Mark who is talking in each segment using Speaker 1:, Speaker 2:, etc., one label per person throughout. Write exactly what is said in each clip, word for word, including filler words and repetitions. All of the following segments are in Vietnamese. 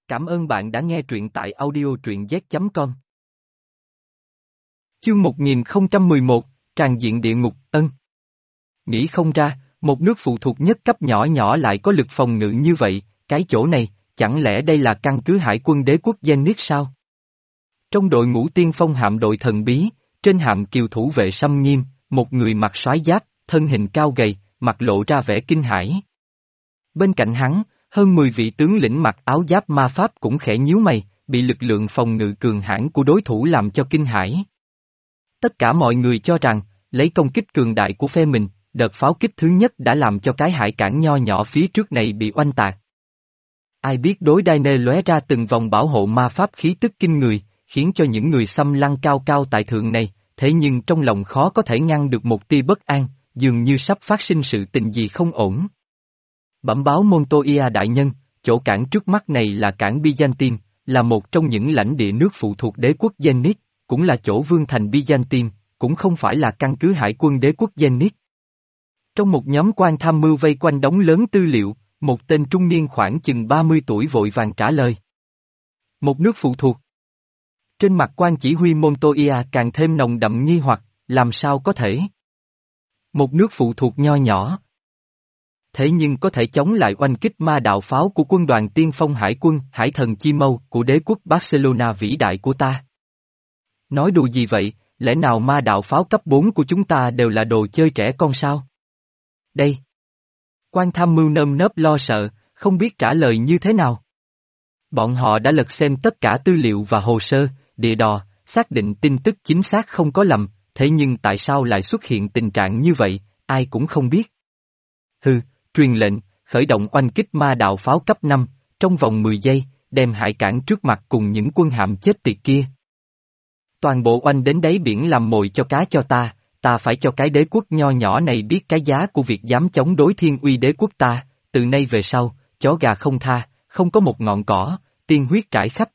Speaker 1: Cảm ơn bạn đã nghe truyện tại audio truyện z chấm com. Chương một nghìn không trăm mười một, Tràn diện địa ngục, ân. Nghĩ không ra, một nước phụ thuộc nhất cấp nhỏ nhỏ lại có lực phòng ngự như vậy, cái chỗ này, chẳng lẽ đây là căn cứ hải quân đế quốc Zenith sao? Trong đội ngũ tiên phong hạm đội thần bí, trên hạm kiều thủ vệ xâm nghiêm, một người mặc soái giáp, thân hình cao gầy, mặt lộ ra vẻ kinh hãi. Bên cạnh hắn, hơn mười vị tướng lĩnh mặc áo giáp ma pháp cũng khẽ nhíu mày, bị lực lượng phòng ngự cường hãn của đối thủ làm cho kinh hãi. Tất cả mọi người cho rằng, lấy công kích cường đại của phe mình, đợt pháo kích thứ nhất đã làm cho cái hải cảng nho nhỏ phía trước này bị oanh tạc. Ai biết đối đai nê lóe ra từng vòng bảo hộ ma pháp khí tức kinh người, khiến cho những người xâm lăng cao cao tại thượng này, thế nhưng trong lòng khó có thể ngăn được một tia bất an, dường như sắp phát sinh sự tình gì không ổn. Bẩm báo Montoya đại nhân, chỗ cảng trước mắt này là cảng Byzantine, là một trong những lãnh địa nước phụ thuộc đế quốc Zenith, cũng là chỗ vương thành Byzantine, cũng không phải là căn cứ hải quân đế quốc Zenith. Trong một nhóm quan tham mưu vây quanh đống lớn tư liệu, một tên trung niên khoảng chừng ba mươi tuổi vội vàng trả lời. Một nước phụ thuộc. Trên mặt quan chỉ huy Montoya càng thêm nồng đậm nghi hoặc, làm sao có thể? Một nước phụ thuộc nho nhỏ. Thế nhưng có thể chống lại oanh kích ma đạo pháo của quân đoàn tiên phong hải quân, hải thần Chi Mâu của đế quốc Barcelona vĩ đại của ta. Nói đùa gì vậy, lẽ nào ma đạo pháo cấp bốn của chúng ta đều là đồ chơi trẻ con sao? Đây. Quan tham mưu nơm nớp lo sợ, không biết trả lời như thế nào. Bọn họ đã lật xem tất cả tư liệu và hồ sơ, địa đò, xác định tin tức chính xác không có lầm, thế nhưng tại sao lại xuất hiện tình trạng như vậy, ai cũng không biết. Hừ, truyền lệnh, khởi động oanh kích ma đạo pháo cấp năm, trong vòng mười giây, đem hải cảng trước mặt cùng những quân hạm chết tiệt kia. Toàn bộ oanh đến đáy biển làm mồi cho cá cho ta, ta phải cho cái đế quốc nho nhỏ này biết cái giá của việc dám chống đối thiên uy đế quốc ta, từ nay về sau, chó gà không tha, không có một ngọn cỏ, tiên huyết trải khắp.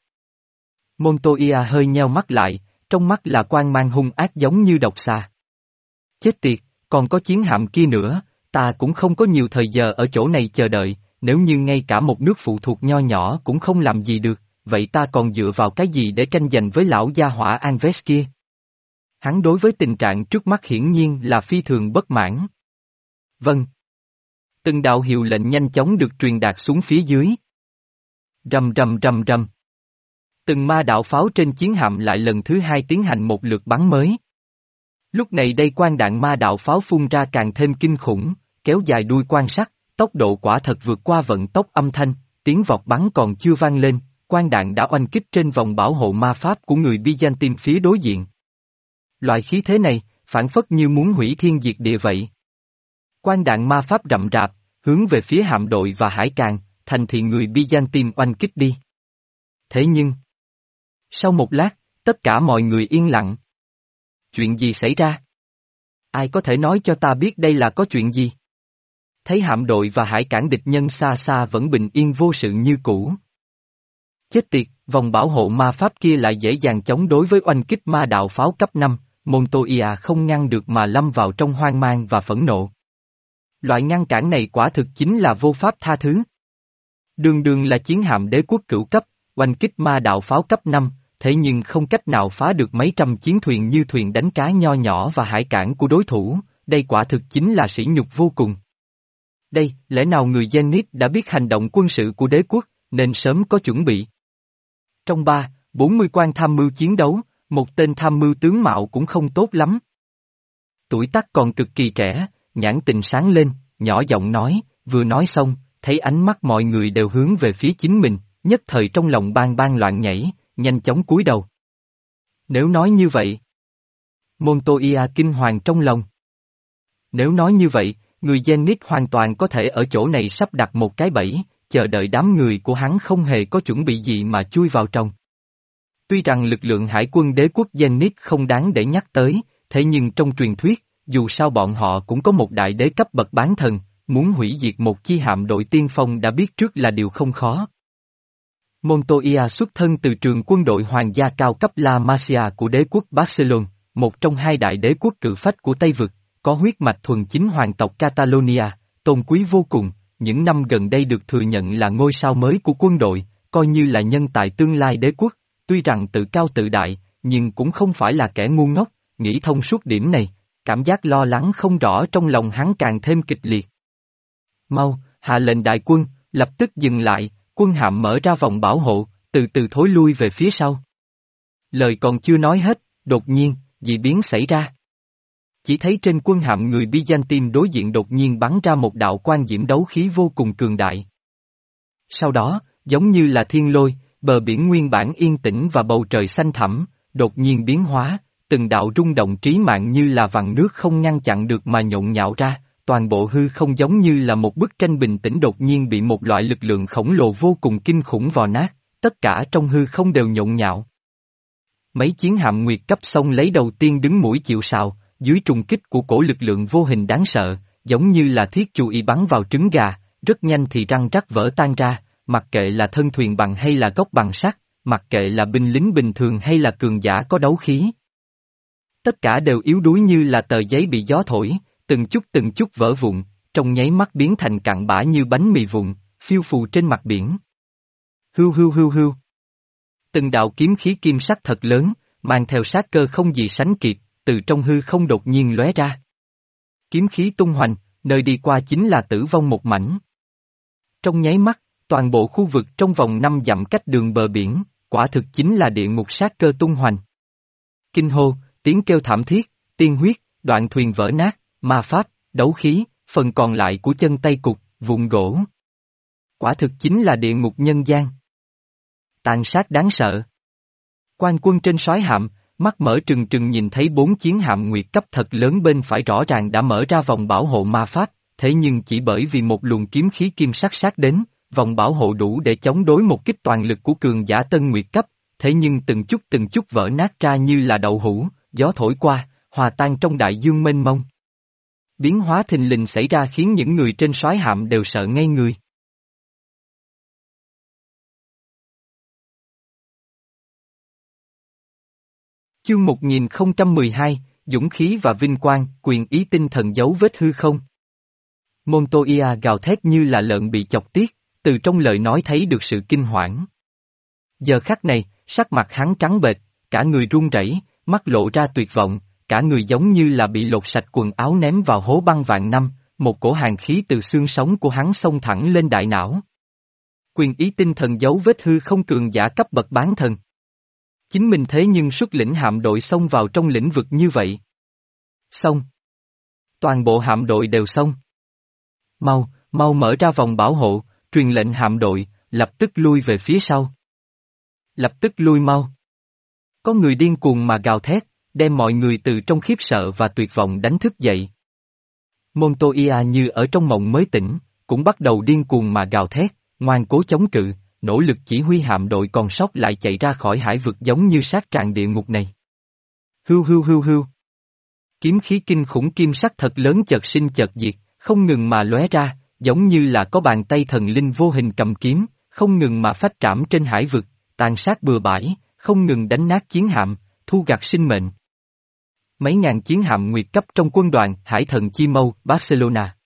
Speaker 1: Montoya hơi nheo mắt lại, trong mắt là quang mang hung ác giống như độc xà. Chết tiệt, còn có chiến hạm kia nữa, ta cũng không có nhiều thời giờ ở chỗ này chờ đợi, nếu như ngay cả một nước phụ thuộc nho nhỏ cũng không làm gì được, vậy ta còn dựa vào cái gì để tranh giành với lão gia hỏa Anves kia? Hắn đối với tình trạng trước mắt hiển nhiên là phi thường bất mãn. Vâng. Từng đạo hiệu lệnh nhanh chóng được truyền đạt xuống phía dưới. Rầm rầm rầm rầm. Từng ma đạo pháo trên chiến hạm lại lần thứ hai tiến hành một lượt bắn mới. Lúc này đây quan đạn ma đạo pháo phun ra càng thêm kinh khủng, kéo dài đuôi quan sắt, tốc độ quả thật vượt qua vận tốc âm thanh, tiếng vọt bắn còn chưa vang lên, quan đạn đã oanh kích trên vòng bảo hộ ma pháp của người Byzantine phía đối diện. Loại khí thế này, phản phất như muốn hủy thiên diệt địa vậy. Quan đạn ma pháp rậm rạp, hướng về phía hạm đội và hải càng, thành thị người Byzantine oanh kích đi. Thế nhưng, sau một lát, tất cả mọi người yên lặng. Chuyện gì xảy ra? Ai có thể nói cho ta biết đây là có chuyện gì? Thấy hạm đội và hải cảng địch nhân xa xa vẫn bình yên vô sự như cũ. Chết tiệt, vòng bảo hộ ma pháp kia lại dễ dàng chống đối với oanh kích ma đạo pháo cấp năm, Montoya không ngăn được mà lâm vào trong hoang mang và phẫn nộ. Loại ngăn cản này quả thực chính là vô pháp tha thứ. Đường đường là chiến hạm đế quốc cửu cấp, oanh kích ma đạo pháo cấp năm, thế nhưng không cách nào phá được mấy trăm chiến thuyền như thuyền đánh cá nho nhỏ và hải cảng của đối thủ, đây quả thực chính là sỉ nhục vô cùng. Đây, lẽ nào người Zenith đã biết hành động quân sự của đế quốc, nên sớm có chuẩn bị. Trong ba, bốn mươi quan tham mưu chiến đấu, một tên tham mưu tướng mạo cũng không tốt lắm. Tuổi tác còn cực kỳ trẻ, nhãn tình sáng lên, nhỏ giọng nói, vừa nói xong, thấy ánh mắt mọi người đều hướng về phía chính mình, nhất thời trong lòng bang bang loạn nhảy, nhanh chóng cúi đầu. Nếu nói như vậy, Montoya kinh hoàng trong lòng. Nếu nói như vậy, người Zenith hoàn toàn có thể ở chỗ này sắp đặt một cái bẫy, chờ đợi đám người của hắn không hề có chuẩn bị gì mà chui vào trong. Tuy rằng lực lượng hải quân đế quốc Zenith không đáng để nhắc tới, thế nhưng trong truyền thuyết, dù sao bọn họ cũng có một đại đế cấp bậc bán thần, muốn hủy diệt một chi hạm đội tiên phong đã biết trước là điều không khó. Montoya xuất thân từ trường quân đội hoàng gia cao cấp La Masia của đế quốc Barcelona, một trong hai đại đế quốc cự phách của Tây Vực, có huyết mạch thuần chính hoàng tộc Catalonia, tôn quý vô cùng, những năm gần đây được thừa nhận là ngôi sao mới của quân đội, coi như là nhân tài tương lai đế quốc, tuy rằng tự cao tự đại, nhưng cũng không phải là kẻ ngu ngốc, nghĩ thông suốt điểm này, cảm giác lo lắng không rõ trong lòng hắn càng thêm kịch liệt. Mau, hạ lệnh đại quân, lập tức dừng lại, quân hạm mở ra vòng bảo hộ, từ từ thối lui về phía sau. Lời còn chưa nói hết, đột nhiên, dị biến xảy ra. Chỉ thấy trên quân hạm người Byzantine đối diện đột nhiên bắn ra một đạo quang diễm đấu khí vô cùng cường đại. Sau đó, giống như là thiên lôi, bờ biển nguyên bản yên tĩnh và bầu trời xanh thẳm, đột nhiên biến hóa, từng đạo rung động trí mạng như là vằn nước không ngăn chặn được mà nhộn nhạo ra, toàn bộ hư không giống như là một bức tranh bình tĩnh đột nhiên bị một loại lực lượng khổng lồ vô cùng kinh khủng vò nát, tất cả trong hư không đều nhộn nhạo. Mấy chiến hạm nguyệt cấp xông lấy đầu tiên đứng mũi chịu sào, dưới trùng kích của cổ lực lượng vô hình đáng sợ, giống như là thiết chù y bắn vào trứng gà, rất nhanh thì răng rắc vỡ tan ra, mặc kệ là thân thuyền bằng hay là gốc bằng sắt, mặc kệ là binh lính bình thường hay là cường giả có đấu khí. Tất cả đều yếu đuối như là tờ giấy bị gió thổi, từng chút từng chút vỡ vụn, trong nháy mắt biến thành cặn bã như bánh mì vụn, phiêu phù trên mặt biển. Hưu hưu hưu hưu. Từng đạo kiếm khí kim sắc thật lớn, mang theo sát cơ không gì sánh kịp, từ trong hư không đột nhiên lóe ra. Kiếm khí tung hoành, nơi đi qua chính là tử vong một mảnh. Trong nháy mắt, toàn bộ khu vực trong vòng năm dặm cách đường bờ biển, quả thực chính là địa ngục sát cơ tung hoành. Kinh hô, tiếng kêu thảm thiết, tiên huyết, đoạn thuyền vỡ nát, ma pháp, đấu khí, phần còn lại của chân tay cục, vụn gỗ. Quả thực chính là địa ngục nhân gian. Tàn sát đáng sợ. Quan quân trên soái hạm, mắt mở trừng trừng nhìn thấy bốn chiến hạm nguyệt cấp thật lớn bên phải rõ ràng đã mở ra vòng bảo hộ ma pháp, thế nhưng chỉ bởi vì một luồng kiếm khí kim sắc sát đến, vòng bảo hộ đủ để chống đối một kích toàn lực của cường giả tân nguyệt cấp, thế nhưng từng chút từng chút vỡ nát ra như là đậu hũ, gió thổi qua, hòa tan trong đại dương mênh mông. Biến hóa thình lình xảy ra khiến những người trên soái hạm đều sợ ngây người. Chương một nghìn không trăm mười hai, Dũng khí và vinh quang, quyền ý tinh thần dấu vết hư không. Montoya gào thét như là lợn bị chọc tiết, từ trong lời nói thấy được sự kinh hoảng. Giờ khắc này, sắc mặt hắn trắng bệch, cả người run rẩy, mắt lộ ra tuyệt vọng, cả người giống như là bị lột sạch quần áo ném vào hố băng vạn năm, một cổ hàn khí từ xương sống của hắn xông thẳng lên đại não. Quyền ý tinh thần dấu vết hư không cường giả cấp bậc bán thần. Chính mình thế nhưng xuất lĩnh hạm đội xông vào trong lĩnh vực như vậy. Xong. Toàn bộ hạm đội đều xong. Mau, mau mở ra vòng bảo hộ, truyền lệnh hạm đội, lập tức lui về phía sau. Lập tức lui mau. Có người điên cuồng mà gào thét, đem mọi người từ trong khiếp sợ và tuyệt vọng đánh thức dậy. Montoya như ở trong mộng mới tỉnh, cũng bắt đầu điên cuồng mà gào thét, ngoan cố chống cự, nỗ lực chỉ huy hạm đội còn sót lại chạy ra khỏi hải vực giống như sát tràng địa ngục này. Hưu hưu hưu hưu. Kiếm khí kinh khủng kim sắc thật lớn chợt sinh chợt diệt, không ngừng mà lóe ra, giống như là có bàn tay thần linh vô hình cầm kiếm, không ngừng mà phách trảm trên hải vực, tàn sát bừa bãi, không ngừng đánh nát chiến hạm, thu gặt sinh mệnh. Mấy ngàn chiến hạm nguyệt cấp trong quân đoàn Hải thần Chi Mâu, Barcelona.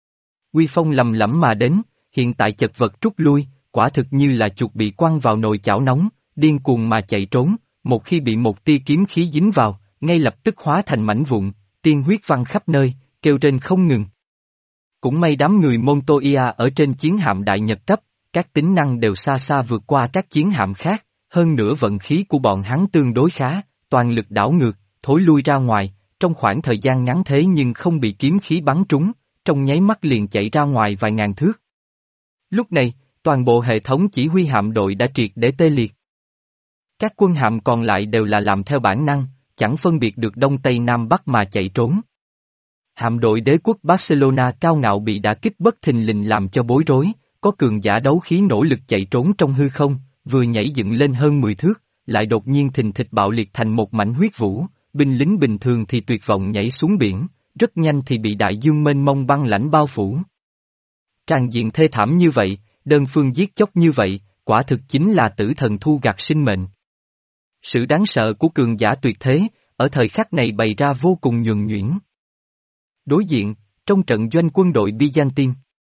Speaker 1: Uy phong lầm lẫm mà đến, hiện tại chật vật rút lui, quả thực như là chuột bị quăng vào nồi chảo nóng, điên cuồng mà chạy trốn, một khi bị một tia kiếm khí dính vào, ngay lập tức hóa thành mảnh vụn, tiên huyết văng khắp nơi, kêu rên không ngừng. Cũng may đám người Montoya ở trên chiến hạm đại nhật cấp, các tính năng đều xa xa vượt qua các chiến hạm khác, hơn nữa vận khí của bọn hắn tương đối khá, toàn lực đảo ngược, thối lui ra ngoài, trong khoảng thời gian ngắn thế nhưng không bị kiếm khí bắn trúng, trong nháy mắt liền chạy ra ngoài vài ngàn thước. Lúc này, toàn bộ hệ thống chỉ huy hạm đội đã triệt để tê liệt. Các quân hạm còn lại đều là làm theo bản năng, chẳng phân biệt được đông tây nam bắc mà chạy trốn. Hạm đội đế quốc Barcelona cao ngạo bị đả kích bất thình lình làm cho bối rối, có cường giả đấu khí nỗ lực chạy trốn trong hư không, vừa nhảy dựng lên hơn mười thước, lại đột nhiên thình thịch bạo liệt thành một mảnh huyết vũ, binh lính bình thường thì tuyệt vọng nhảy xuống biển, rất nhanh thì bị đại dương mênh mông băng lãnh bao phủ. Tràn diện thê thảm như vậy, đơn phương giết chóc như vậy, quả thực chính là tử thần thu gặt sinh mệnh. Sự đáng sợ của cường giả tuyệt thế, ở thời khắc này bày ra vô cùng nhuần nhuyễn. Đối diện, trong trận doanh quân đội Byzantine.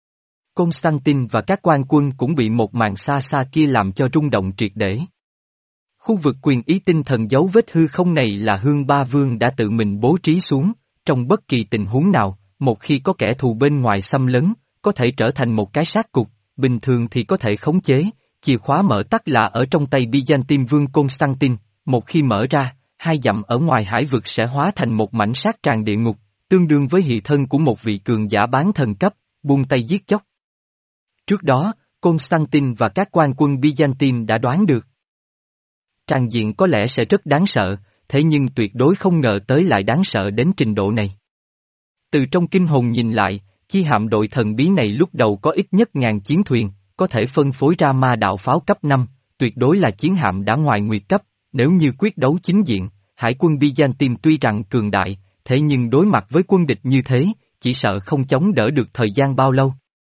Speaker 1: Constantine và các quan quân cũng bị một màn xa xa kia làm cho rung động triệt để. Khu vực quyền ý tinh thần dấu vết hư không này là Hương Ba Vương đã tự mình bố trí xuống, trong bất kỳ tình huống nào, một khi có kẻ thù bên ngoài xâm lấn, có thể trở thành một cái sát cục, bình thường thì có thể khống chế, chìa khóa mở tắt là ở trong tay Byzantine Vương Constantine, một khi mở ra, hai dặm ở ngoài hải vực sẽ hóa thành một mảnh sát tràn địa ngục, tương đương với hiện thân của một vị cường giả bán thần cấp, buông tay giết chóc. Trước đó, Constantine và các quan quân Byzantine đã đoán được. Tràng diện có lẽ sẽ rất đáng sợ, thế nhưng tuyệt đối không ngờ tới lại đáng sợ đến trình độ này. Từ trong kinh hồn nhìn lại, chi hạm đội thần bí này lúc đầu có ít nhất ngàn chiến thuyền, có thể phân phối ra ma đạo pháo cấp năm, tuyệt đối là chiến hạm đã ngoài nguyệt cấp, nếu như quyết đấu chính diện, hải quân Byzantine tuy rằng cường đại, thế nhưng đối mặt với quân địch như thế, chỉ sợ không chống đỡ được thời gian bao lâu.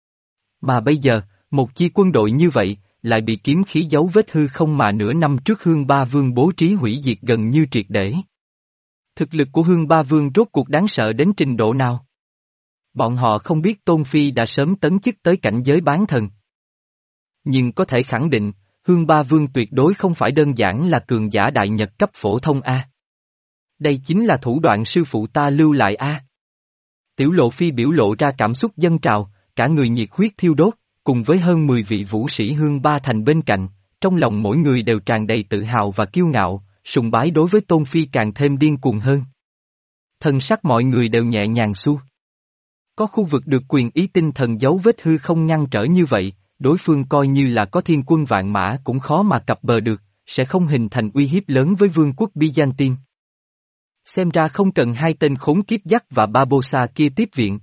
Speaker 1: Mà bây giờ, một chi quân đội như vậy, lại bị kiếm khí dấu vết hư không mà nửa năm trước Hương Ba Vương bố trí hủy diệt gần như triệt để. Thực lực của Hương Ba Vương rốt cuộc đáng sợ đến trình độ nào? Bọn họ không biết Tôn Phi đã sớm tấn chức tới cảnh giới bán thần. Nhưng có thể khẳng định, Hương Ba Vương tuyệt đối không phải đơn giản là cường giả đại nhật cấp phổ thông A. Đây chính là thủ đoạn sư phụ ta lưu lại A. Tiểu Lộ Phi biểu lộ ra cảm xúc dâng trào, cả người nhiệt huyết thiêu đốt, cùng với hơn mười vị vũ sĩ Hương Ba Thành bên cạnh, trong lòng mỗi người đều tràn đầy tự hào và kiêu ngạo, sùng bái đối với Tôn Phi càng thêm điên cuồng hơn. Thần sắc mọi người đều nhẹ nhàng xu. Có khu vực được quyền ý tinh thần dấu vết hư không ngăn trở như vậy, đối phương coi như là có thiên quân vạn mã cũng khó mà cập bờ được, sẽ không hình thành uy hiếp lớn với vương quốc Byzantine. Xem ra không cần hai tên khốn kiếp dắt và Barbossa kia tiếp viện.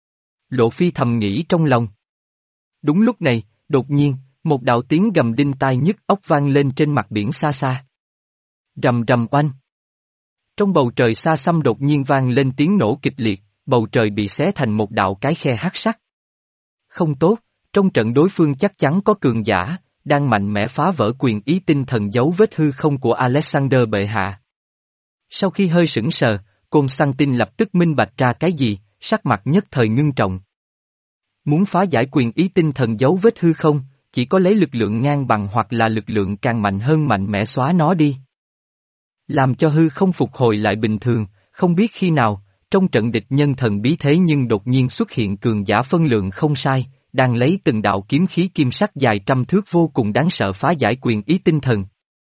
Speaker 1: Lộ Phi thầm nghĩ trong lòng. Đúng lúc này, đột nhiên, một đạo tiếng gầm đinh tai nhức óc vang lên trên mặt biển xa xa. Rầm rầm oanh. Trong bầu trời xa xăm đột nhiên vang lên tiếng nổ kịch liệt, bầu trời bị xé thành một đạo cái khe hắc sắc. Không tốt, trong trận đối phương chắc chắn có cường giả, đang mạnh mẽ phá vỡ quyền ý tinh thần dấu vết hư không của Alexander bệ hạ. Sau khi hơi sững sờ, Constantine lập tức minh bạch ra cái gì, sắc mặt nhất thời ngưng trọng. Muốn phá giải quyền ý tinh thần dấu vết hư không, chỉ có lấy lực lượng ngang bằng hoặc là lực lượng càng mạnh hơn mạnh mẽ xóa nó đi. Làm cho hư không phục hồi lại bình thường, không biết khi nào, trong trận địch nhân thần bí thế nhưng đột nhiên xuất hiện cường giả phân lượng không sai, đang lấy từng đạo kiếm khí kim sắc dài trăm thước vô cùng đáng sợ phá giải quyền ý tinh thần.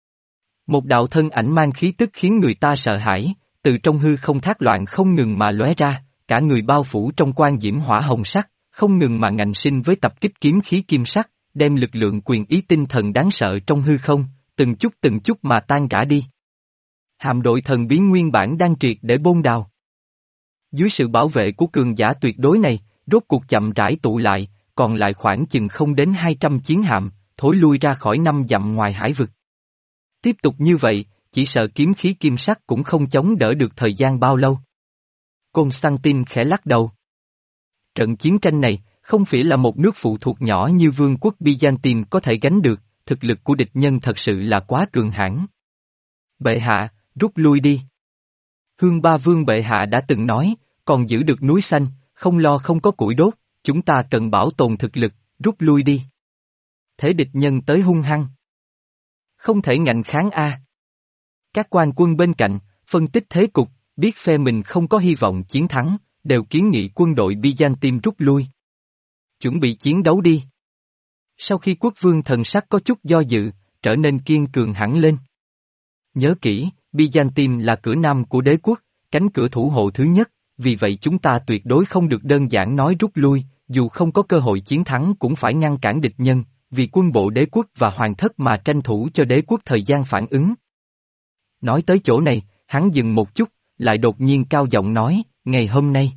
Speaker 1: Một đạo thân ảnh mang khí tức khiến người ta sợ hãi, từ trong hư không thác loạn không ngừng mà lóe ra, cả người bao phủ trong quan diễm hỏa hồng sắc, không ngừng mà ngạnh sinh với tập kích kiếm khí kim sắc, đem lực lượng quyền ý tinh thần đáng sợ trong hư không, từng chút từng chút mà tan rã đi. Hạm đội thần bí nguyên bản đang triệt để bôn đào. Dưới sự bảo vệ của cường giả tuyệt đối này, rốt cuộc chậm rãi tụ lại, còn lại khoảng chừng không đến hai trăm chiến hạm, thối lui ra khỏi năm dặm ngoài hải vực. Tiếp tục như vậy, chỉ sợ kiếm khí kim sắc cũng không chống đỡ được thời gian bao lâu. Constantine khẽ lắc đầu. Trận chiến tranh này, không phải là một nước phụ thuộc nhỏ như vương quốc Byzantine có thể gánh được, thực lực của địch nhân thật sự là quá cường hãn. Bệ hạ, rút lui đi. Hương Ba Vương bệ hạ đã từng nói, còn giữ được núi xanh, không lo không có củi đốt, chúng ta cần bảo tồn thực lực, rút lui đi. Thế địch nhân tới hung hăng. Không thể ngạnh kháng a. Các quan quân bên cạnh, phân tích thế cục, biết phe mình không có hy vọng chiến thắng, đều kiến nghị quân đội Byzantine rút lui. Chuẩn bị chiến đấu đi. Sau khi quốc vương thần sắc có chút do dự, trở nên kiên cường hẳn lên. Nhớ kỹ, Byzantine là cửa nam của đế quốc, cánh cửa thủ hộ thứ nhất, vì vậy chúng ta tuyệt đối không được đơn giản nói rút lui, dù không có cơ hội chiến thắng cũng phải ngăn cản địch nhân, vì quân bộ đế quốc và hoàng thất mà tranh thủ cho đế quốc thời gian phản ứng. Nói tới chỗ này, hắn dừng một chút, lại đột nhiên cao giọng nói, ngày hôm nay.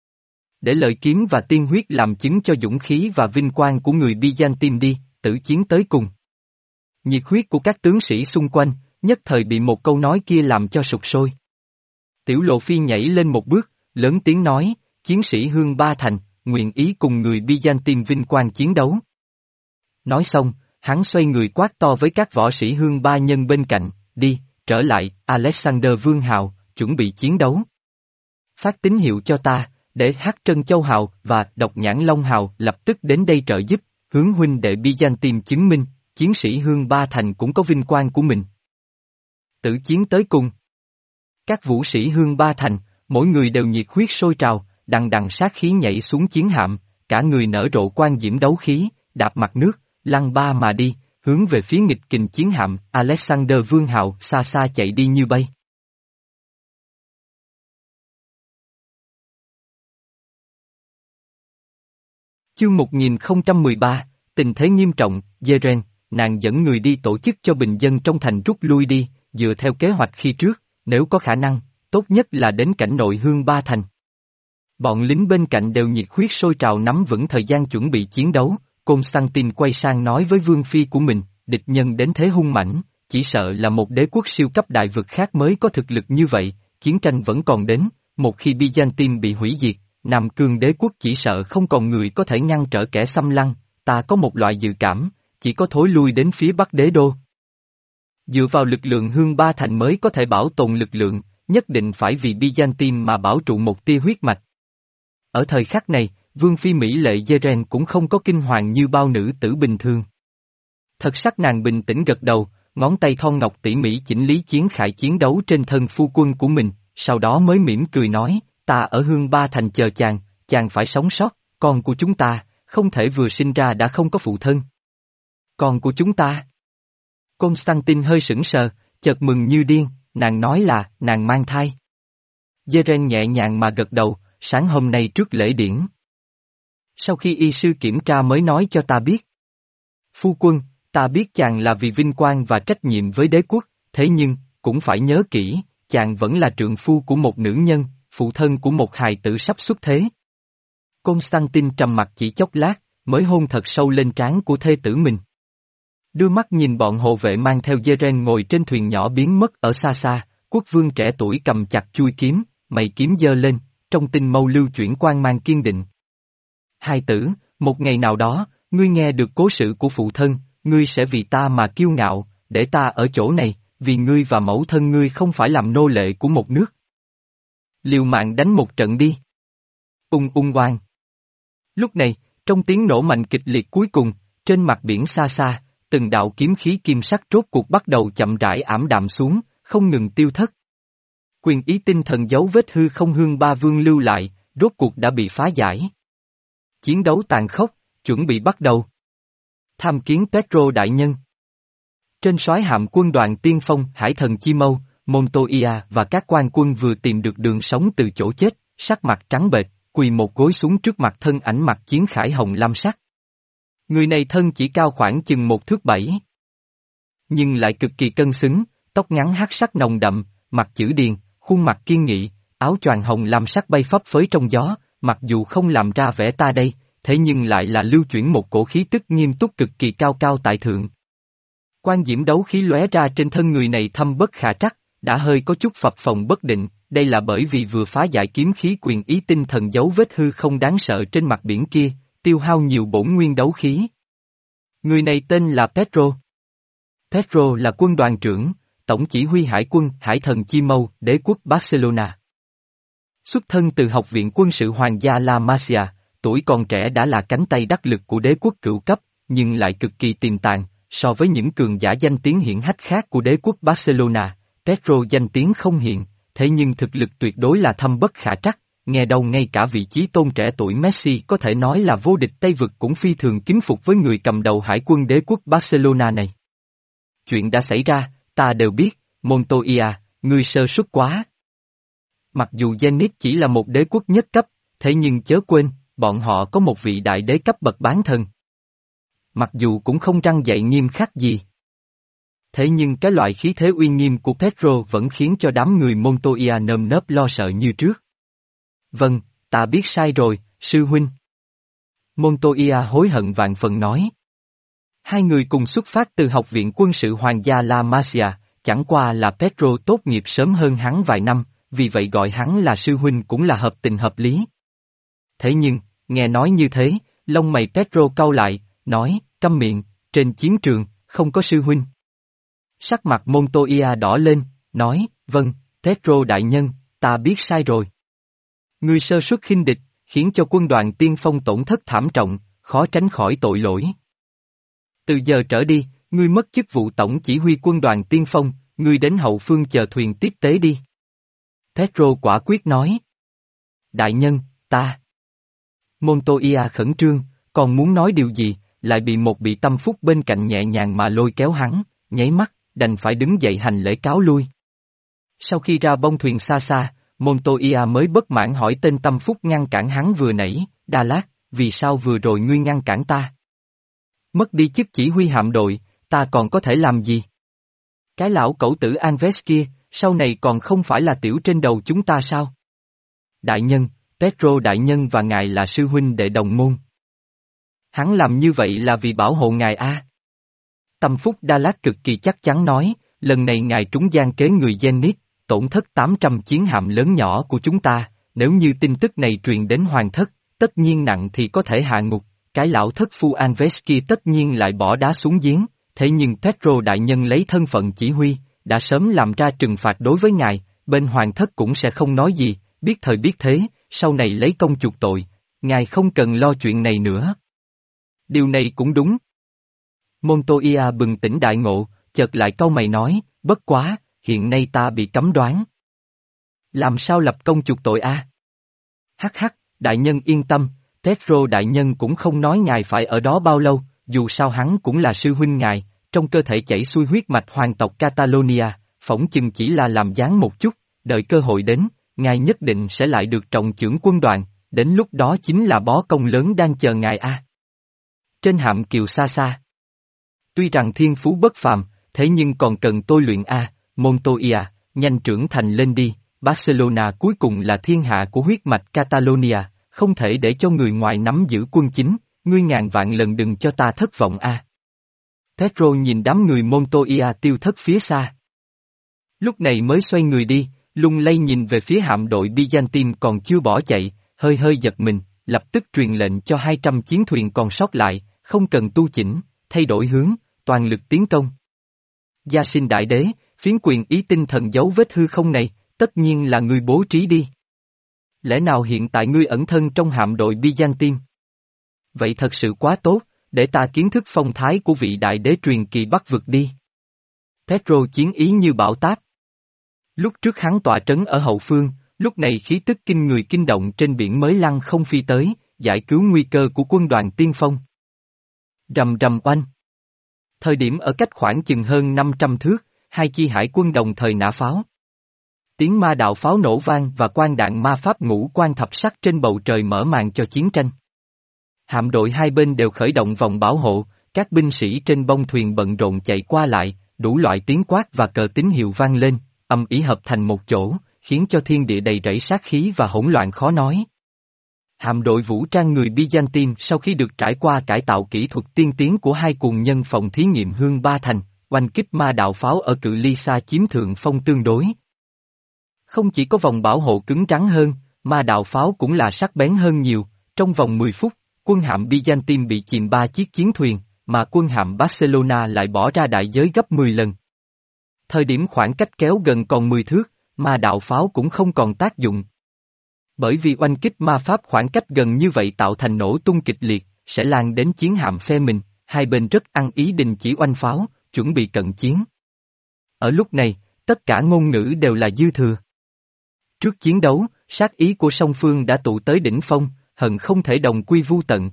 Speaker 1: Để lợi kiếm và tiên huyết làm chứng cho dũng khí và vinh quang của người Byzantine đi, tử chiến tới cùng. Nhiệt huyết của các tướng sĩ xung quanh, nhất thời bị một câu nói kia làm cho sục sôi. Tiểu Lộ Phi nhảy lên một bước, lớn tiếng nói, chiến sĩ Hương Ba Thành, nguyện ý cùng người Byzantine vinh quang chiến đấu. Nói xong, hắn xoay người quát to với các võ sĩ Hương Ba nhân bên cạnh, đi, trở lại, Alexander Vương Hào, chuẩn bị chiến đấu. Phát tín hiệu cho ta, để Hắc Trân Châu Hào và Độc Nhãn Long Hào lập tức đến đây trợ giúp, hướng huynh đệ Byzantine chứng minh, chiến sĩ Hương Ba Thành cũng có vinh quang của mình. Tử chiến tới cùng. Các vũ sĩ Hương Ba Thành, mỗi người đều nhiệt huyết sôi trào, đằng đằng sát khí nhảy xuống chiến hạm, cả người nở rộ quan diễm đấu khí, đạp mặt nước, lăng ba mà đi, hướng về phía nghịch kình chiến hạm, Alexander Vương Hào xa xa chạy đi như bay. Chương một nghìn không trăm mười ba, tình thế nghiêm trọng, Yeren, nàng dẫn người đi tổ chức cho bình dân trong thành rút lui đi, dựa theo kế hoạch khi trước, nếu có khả năng, tốt nhất là đến cảnh nội Hương Ba Thành. Bọn lính bên cạnh đều nhiệt huyết sôi trào nắm vững thời gian chuẩn bị chiến đấu, Constantine quay sang nói với vương phi của mình, địch nhân đến thế hung mãnh, chỉ sợ là một đế quốc siêu cấp đại vực khác mới có thực lực như vậy, chiến tranh vẫn còn đến, một khi Byzantine bị hủy diệt, Nam Cương đế quốc chỉ sợ không còn người có thể ngăn trở kẻ xâm lăng, ta có một loại dự cảm, chỉ có thối lui đến phía bắc đế đô. Dựa vào lực lượng Hương Ba Thành mới có thể bảo tồn lực lượng, nhất định phải vì Byzantine mà bảo trụ một tia huyết mạch. Ở thời khắc này, Vương phi Mỹ lệ Yeren cũng không có kinh hoàng như bao nữ tử bình thường. Thật sắc nàng bình tĩnh gật đầu, ngón tay thon ngọc tỉ mỉ chỉnh lý chiến khải chiến đấu trên thân phu quân của mình, sau đó mới mỉm cười nói, ta ở Hương Ba Thành chờ chàng, chàng phải sống sót, con của chúng ta, không thể vừa sinh ra đã không có phụ thân. Con của chúng ta. Constantine hơi sững sờ, chợt mừng như điên, nàng nói là, nàng mang thai. Yeren nhẹ nhàng mà gật đầu, sáng hôm nay trước lễ điển. Sau khi y sư kiểm tra mới nói cho ta biết. Phu quân, ta biết chàng là vì vinh quang và trách nhiệm với đế quốc, thế nhưng, cũng phải nhớ kỹ, chàng vẫn là trượng phu của một nữ nhân, phụ thân của một hài tử sắp xuất thế. Constantine trầm mặt chỉ chốc lát, mới hôn thật sâu lên trán của thê tử mình. Đưa mắt nhìn bọn hộ vệ mang theo Yeren ngồi trên thuyền nhỏ biến mất ở xa xa, quốc vương trẻ tuổi cầm chặt chuôi kiếm, mày kiếm giơ lên, trong tinh mâu lưu chuyển quang mang kiên định. Hai tử, một ngày nào đó, ngươi nghe được cố sự của phụ thân, ngươi sẽ vì ta mà kiêu ngạo, để ta ở chỗ này, vì ngươi và mẫu thân ngươi không phải làm nô lệ của một nước. Liều mạng đánh một trận đi. Ung ung oan. Lúc này, trong tiếng nổ mạnh kịch liệt cuối cùng, trên mặt biển xa xa, từng đạo kiếm khí kim sắc rốt cuộc bắt đầu chậm rãi ảm đạm xuống, không ngừng tiêu thất. Quyền ý tinh thần dấu vết hư không Hương Ba Vương lưu lại, rốt cuộc đã bị phá giải. Chiến đấu tàn khốc, chuẩn bị bắt đầu. Tham kiến Pedro đại nhân. Trên soái hạm quân đoàn tiên phong Hải thần Chi Mâu, Montoya và các quan quân vừa tìm được đường sống từ chỗ chết, sắc mặt trắng bệch, quỳ một gối xuống trước mặt thân ảnh mặc chiến khải hồng lam sắc. Người này thân chỉ cao khoảng chừng một thước bảy. Nhưng lại cực kỳ cân xứng, tóc ngắn hắc sắc nồng đậm, mặt chữ điền, khuôn mặt kiên nghị, áo choàng hồng lam sắc bay phấp phới trong gió, mặc dù không làm ra vẻ ta đây, thế nhưng lại là lưu chuyển một cổ khí tức nghiêm túc cực kỳ cao cao tại thượng. Quan diễm đấu khí lóe ra trên thân người này thâm bất khả trắc, đã hơi có chút phập phồng bất định, đây là bởi vì vừa phá giải kiếm khí quyền ý tinh thần dấu vết hư không đáng sợ trên mặt biển kia, tiêu hao nhiều bổn nguyên đấu khí. Người này tên là Pedro. Pedro là quân đoàn trưởng, tổng chỉ huy hải quân Hải thần Chi Mâu, đế quốc Barcelona. Xuất thân từ học viện quân sự hoàng gia La Masia, tuổi còn trẻ đã là cánh tay đắc lực của đế quốc cửu cấp, nhưng lại cực kỳ tiềm tàng, so với những cường giả danh tiếng hiển hách khác của đế quốc Barcelona, Pedro danh tiếng không hiện, thế nhưng thực lực tuyệt đối là thâm bất khả trắc, nghe đâu ngay cả vị trí tôn trẻ tuổi Messi có thể nói là vô địch Tây vực cũng phi thường kính phục với người cầm đầu hải quân đế quốc Barcelona này. Chuyện đã xảy ra, ta đều biết, Montoya, ngươi sơ suất quá. Mặc dù Zenit chỉ là một đế quốc nhất cấp, thế nhưng chớ quên, bọn họ có một vị đại đế cấp bậc bán thần. Mặc dù cũng không răn dạy nghiêm khắc gì. Thế nhưng cái loại khí thế uy nghiêm của Pedro vẫn khiến cho đám người Montoya nơm nớp lo sợ như trước. Vâng, ta biết sai rồi, sư huynh. Montoya hối hận vạn phần nói. Hai người cùng xuất phát từ học viện quân sự hoàng gia La Masia, chẳng qua là Pedro tốt nghiệp sớm hơn hắn vài năm, vì vậy gọi hắn là sư huynh cũng là hợp tình hợp lý. Thế nhưng, nghe nói như thế, lông mày Pedro cau lại, nói, câm miệng, trên chiến trường, không có sư huynh. Sắc mặt Montoya đỏ lên, nói, vâng, Pedro đại nhân, ta biết sai rồi. Ngươi sơ suất khinh địch, khiến cho quân đoàn tiên phong tổn thất thảm trọng, khó tránh khỏi tội lỗi. Từ giờ trở đi, ngươi mất chức vụ tổng chỉ huy quân đoàn tiên phong, ngươi đến hậu phương chờ thuyền tiếp tế đi. Pedro quả quyết nói. Đại nhân, ta. Montoya khẩn trương, còn muốn nói điều gì, lại bị một bị tâm phúc bên cạnh nhẹ nhàng mà lôi kéo hắn, nháy mắt, đành phải đứng dậy hành lễ cáo lui. Sau khi ra bông thuyền xa xa, Montoya mới bất mãn hỏi tên tâm phúc ngăn cản hắn vừa nãy, Đa Lạt, vì sao vừa rồi ngươi ngăn cản ta? Mất đi chức chỉ huy hạm đội, ta còn có thể làm gì? Cái lão cẩu tử Alves kia, sau này còn không phải là tiểu trên đầu chúng ta sao? Đại nhân, Pedro đại nhân và ngài là sư huynh đệ đồng môn. Hắn làm như vậy là vì bảo hộ ngài a. Tâm phúc Đa Lạt cực kỳ chắc chắn nói, lần này ngài trúng gian kế người Zenith, tổn thất tám trăm chiến hạm lớn nhỏ của chúng ta, nếu như tin tức này truyền đến hoàng thất, tất nhiên nặng thì có thể hạ ngục, cái lão thất phu Alves kia tất nhiên lại bỏ đá xuống giếng, thế nhưng Pedro đại nhân lấy thân phận chỉ huy, đã sớm làm ra trừng phạt đối với ngài, bên hoàng thất cũng sẽ không nói gì, biết thời biết thế, sau này lấy công chuộc tội, ngài không cần lo chuyện này nữa. Điều này cũng đúng. Montoya bừng tỉnh đại ngộ, chợt lại cau mày nói, bất quá, hiện nay ta bị cấm đoán. Làm sao lập công chuộc tội a? Hắc hắc, đại nhân yên tâm, Pedro đại nhân cũng không nói ngài phải ở đó bao lâu, dù sao hắn cũng là sư huynh ngài, trong cơ thể chảy xuôi huyết mạch hoàng tộc Catalonia, phỏng chừng chỉ là làm dáng một chút, đợi cơ hội đến, ngài nhất định sẽ lại được trọng chưởng quân đoàn, đến lúc đó chính là bó công lớn đang chờ ngài a. Trên hạm kiều xa xa. Tuy rằng thiên phú bất phàm, thế nhưng còn cần tôi luyện a, Montoya, nhanh trưởng thành lên đi, Barcelona cuối cùng là thiên hạ của huyết mạch Catalonia, không thể để cho người ngoài nắm giữ quân chính, ngươi ngàn vạn lần đừng cho ta thất vọng a. Pedro nhìn đám người Montoya tiêu thất phía xa. Lúc này mới xoay người đi, lung lay nhìn về phía hạm đội Byzantine còn chưa bỏ chạy, hơi hơi giật mình, lập tức truyền lệnh cho hai trăm chiến thuyền còn sót lại, không cần tu chỉnh, thay đổi hướng, toàn lực tiến công. Gia sinh đại đế, phiến quyền ý tinh thần dấu vết hư không này, tất nhiên là ngươi bố trí đi. Lẽ nào hiện tại ngươi ẩn thân trong hạm đội Byzantine? Vậy thật sự quá tốt, để ta kiến thức phong thái của vị đại đế truyền kỳ Bắc vực đi. Pedro chiến ý như bão táp. Lúc trước hắn tọa trấn ở hậu phương, lúc này khí tức kinh người kinh động trên biển mới lăng không phi tới, giải cứu nguy cơ của quân đoàn tiên phong. Rầm rầm oanh. Thời điểm ở cách khoảng chừng hơn năm trăm thước, hai chi hải quân đồng thời nã pháo. Tiếng ma đạo pháo nổ vang và quang đạn ma pháp ngũ quan thập sắc trên bầu trời mở màn cho chiến tranh. Hạm đội hai bên đều khởi động vòng bảo hộ, các binh sĩ trên bông thuyền bận rộn chạy qua lại, đủ loại tiếng quát và cờ tín hiệu vang lên, âm ý hợp thành một chỗ, khiến cho thiên địa đầy rẫy sát khí và hỗn loạn khó nói. Hạm đội vũ trang người Byzantine sau khi được trải qua cải tạo kỹ thuật tiên tiến của hai cuồng nhân phòng thí nghiệm Hương Ba Thành, oanh kích ma đạo pháo ở cự ly xa chiếm thượng phong tương đối. Không chỉ có vòng bảo hộ cứng rắn hơn, ma đạo pháo cũng là sắc bén hơn nhiều, trong vòng mười phút, quân hạm Byzantine bị chìm ba chiếc chiến thuyền, mà quân hạm Barcelona lại bỏ ra đại giới gấp mười lần. Thời điểm khoảng cách kéo gần còn mười thước, ma đạo pháo cũng không còn tác dụng. Bởi vì oanh kích ma pháp khoảng cách gần như vậy tạo thành nổ tung kịch liệt, sẽ lan đến chiến hạm phe mình, hai bên rất ăn ý đình chỉ oanh pháo, chuẩn bị cận chiến. Ở lúc này, tất cả ngôn ngữ đều là dư thừa. Trước chiến đấu, sát ý của song phương đã tụ tới đỉnh phong, hận không thể đồng quy vu tận.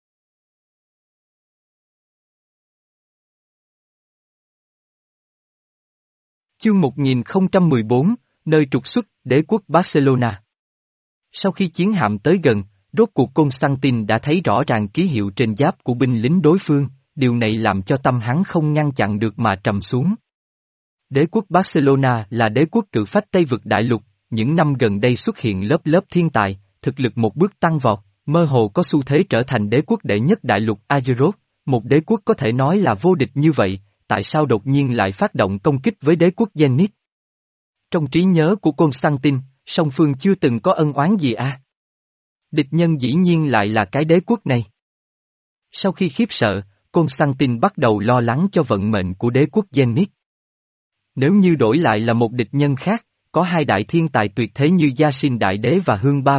Speaker 1: Chương một nghìn không trăm mười bốn, nơi trục xuất, đế quốc Barcelona. Sau khi chiến hạm tới gần, rốt cuộc Constantine đã thấy rõ ràng ký hiệu trên giáp của binh lính đối phương, điều này làm cho tâm hắn không ngăn chặn được mà trầm xuống. Đế quốc Barcelona là đế quốc cự phách Tây vực đại lục, những năm gần đây xuất hiện lớp lớp thiên tài, thực lực một bước tăng vọt, mơ hồ có xu thế trở thành đế quốc đệ nhất đại lục Azeroth, một đế quốc có thể nói là vô địch như vậy, tại sao đột nhiên lại phát động công kích với đế quốc Zenith? Trong trí nhớ của Constantine, song phương chưa từng có ân oán gì à? Địch nhân dĩ nhiên lại là cái đế quốc này. Sau khi khiếp sợ, Constantine bắt đầu lo lắng cho vận mệnh của đế quốc Zenith. Nếu như đổi lại là một địch nhân khác, có hai đại thiên tài tuyệt thế như Gia Sinh Đại Đế và Hương Ba Vương,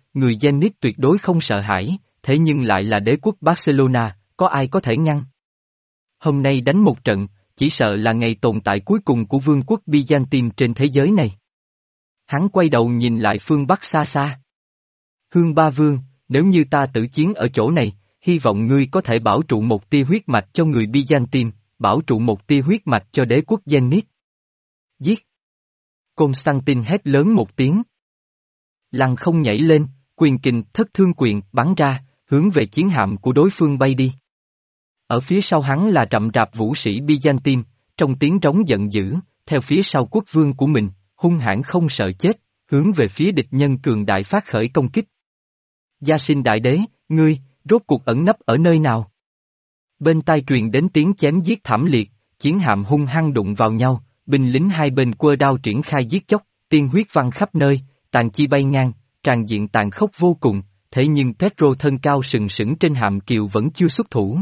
Speaker 1: người Zenit tuyệt đối không sợ hãi, thế nhưng lại là đế quốc Barcelona, có ai có thể ngăn? Hôm nay đánh một trận, chỉ sợ là ngày tồn tại cuối cùng của vương quốc Byzantine trên thế giới này. Hắn quay đầu nhìn lại phương Bắc xa xa. Hương Ba Vương, nếu như ta tử chiến ở chỗ này, hy vọng ngươi có thể bảo trụ một tia huyết mạch cho người Byzantine, bảo trụ một tia huyết mạch cho đế quốc Zenit. Giết! Constantine hét lớn một tiếng. Lăng không nhảy lên, quyền kình thất thương quyền bắn ra, hướng về chiến hạm của đối phương bay đi. Ở phía sau hắn là rậm rạp vũ sĩ Byzantine, trong tiếng trống giận dữ, theo phía sau quốc vương của mình, hung hãn không sợ chết, hướng về phía địch nhân cường đại phát khởi công kích. Gia sinh đại đế, ngươi, rốt cuộc ẩn nấp ở nơi nào? Bên tai truyền đến tiếng chém giết thảm liệt, chiến hạm hung hăng đụng vào nhau, binh lính hai bên quơ đao triển khai giết chóc, tiên huyết văng khắp nơi, tàn chi bay ngang, tràn diện tàn khốc vô cùng, thế nhưng Pedro thân cao sừng sững trên hạm kiều vẫn chưa xuất thủ.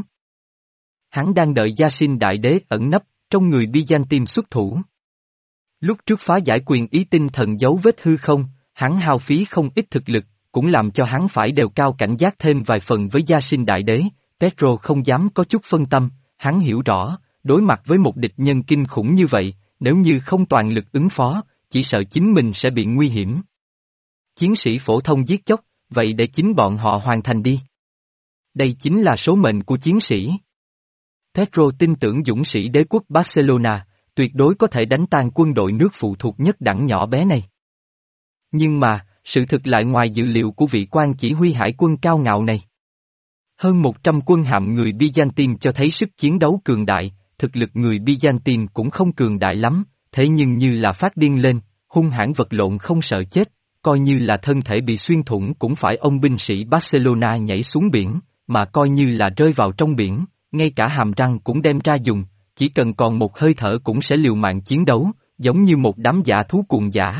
Speaker 1: Hắn đang đợi Gia sinh đại đế ẩn nấp, trong người Byzantine xuất thủ. Lúc trước phá giải quyền ý tinh thần dấu vết hư không, hắn hao phí không ít thực lực, cũng làm cho hắn phải đề cao cảnh giác thêm vài phần với Gia sinh đại đế. Pedro không dám có chút phân tâm, hắn hiểu rõ, đối mặt với một địch nhân kinh khủng như vậy, nếu như không toàn lực ứng phó, chỉ sợ chính mình sẽ bị nguy hiểm. Chiến sĩ phổ thông giết chóc, vậy để chính bọn họ hoàn thành đi. Đây chính là số mệnh của chiến sĩ. Pedro tin tưởng dũng sĩ đế quốc Barcelona, tuyệt đối có thể đánh tan quân đội nước phụ thuộc nhất đẳng nhỏ bé này. Nhưng mà, sự thực lại ngoài dự liệu của vị quan chỉ huy hải quân cao ngạo này. Hơn một trăm quân hạm người Byzantine cho thấy sức chiến đấu cường đại, thực lực người Byzantine cũng không cường đại lắm, thế nhưng như là phát điên lên, hung hãn vật lộn không sợ chết, coi như là thân thể bị xuyên thủng cũng phải ông binh sĩ Barcelona nhảy xuống biển, mà coi như là rơi vào trong biển, ngay cả hàm răng cũng đem ra dùng, chỉ cần còn một hơi thở cũng sẽ liều mạng chiến đấu, giống như một đám dã thú cuồng dã.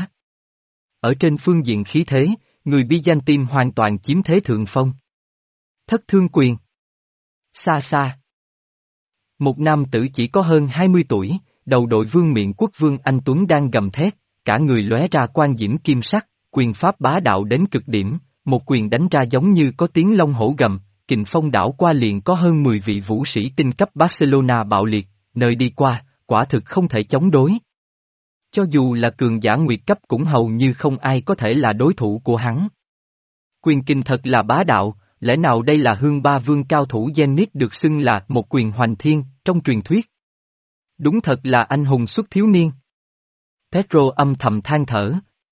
Speaker 1: Ở trên phương diện khí thế, người Byzantine hoàn toàn chiếm thế thượng phong. Thất thương quyền. Xa xa. Một nam tử chỉ có hơn hai mươi tuổi, đầu đội vương miện quốc vương anh Tuấn đang gầm thét, cả người lóe ra quang diễm kim sắc, quyền pháp bá đạo đến cực điểm, một quyền đánh ra giống như có tiếng long hổ gầm, kình phong đảo qua liền có hơn mười vị vũ sĩ tinh cấp Barcelona bạo liệt, nơi đi qua, quả thực không thể chống đối. Cho dù là cường giả nguyệt cấp cũng hầu như không ai có thể là đối thủ của hắn. Quyền kình thật là bá đạo, lẽ nào đây là Hương Ba Vương cao thủ Zenit được xưng là một quyền hoành thiên, trong truyền thuyết. Đúng thật là anh hùng xuất thiếu niên. Pedro âm thầm than thở.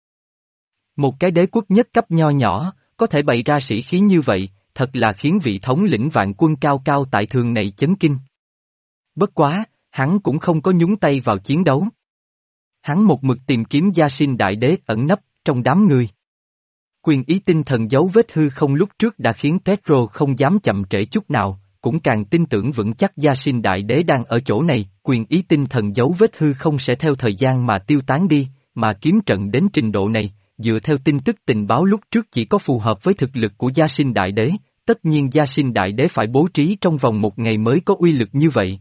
Speaker 1: Một cái đế quốc nhất cấp nho nhỏ, có thể bày ra sĩ khí như vậy, thật là khiến vị thống lĩnh vạn quân cao cao tại thường này chấn kinh. Bất quá, hắn cũng không có nhúng tay vào chiến đấu. Hắn một mực tìm kiếm Gia sinh đại đế ẩn nấp trong đám người. Quyền ý tinh thần dấu vết hư không lúc trước đã khiến Pedro không dám chậm trễ chút nào, cũng càng tin tưởng vững chắc Gia sinh đại đế đang ở chỗ này, quyền ý tinh thần dấu vết hư không sẽ theo thời gian mà tiêu tán đi, mà kiếm trận đến trình độ này, dựa theo tin tức tình báo lúc trước chỉ có phù hợp với thực lực của Gia sinh đại đế, tất nhiên Gia sinh đại đế phải bố trí trong vòng một ngày mới có uy lực như vậy.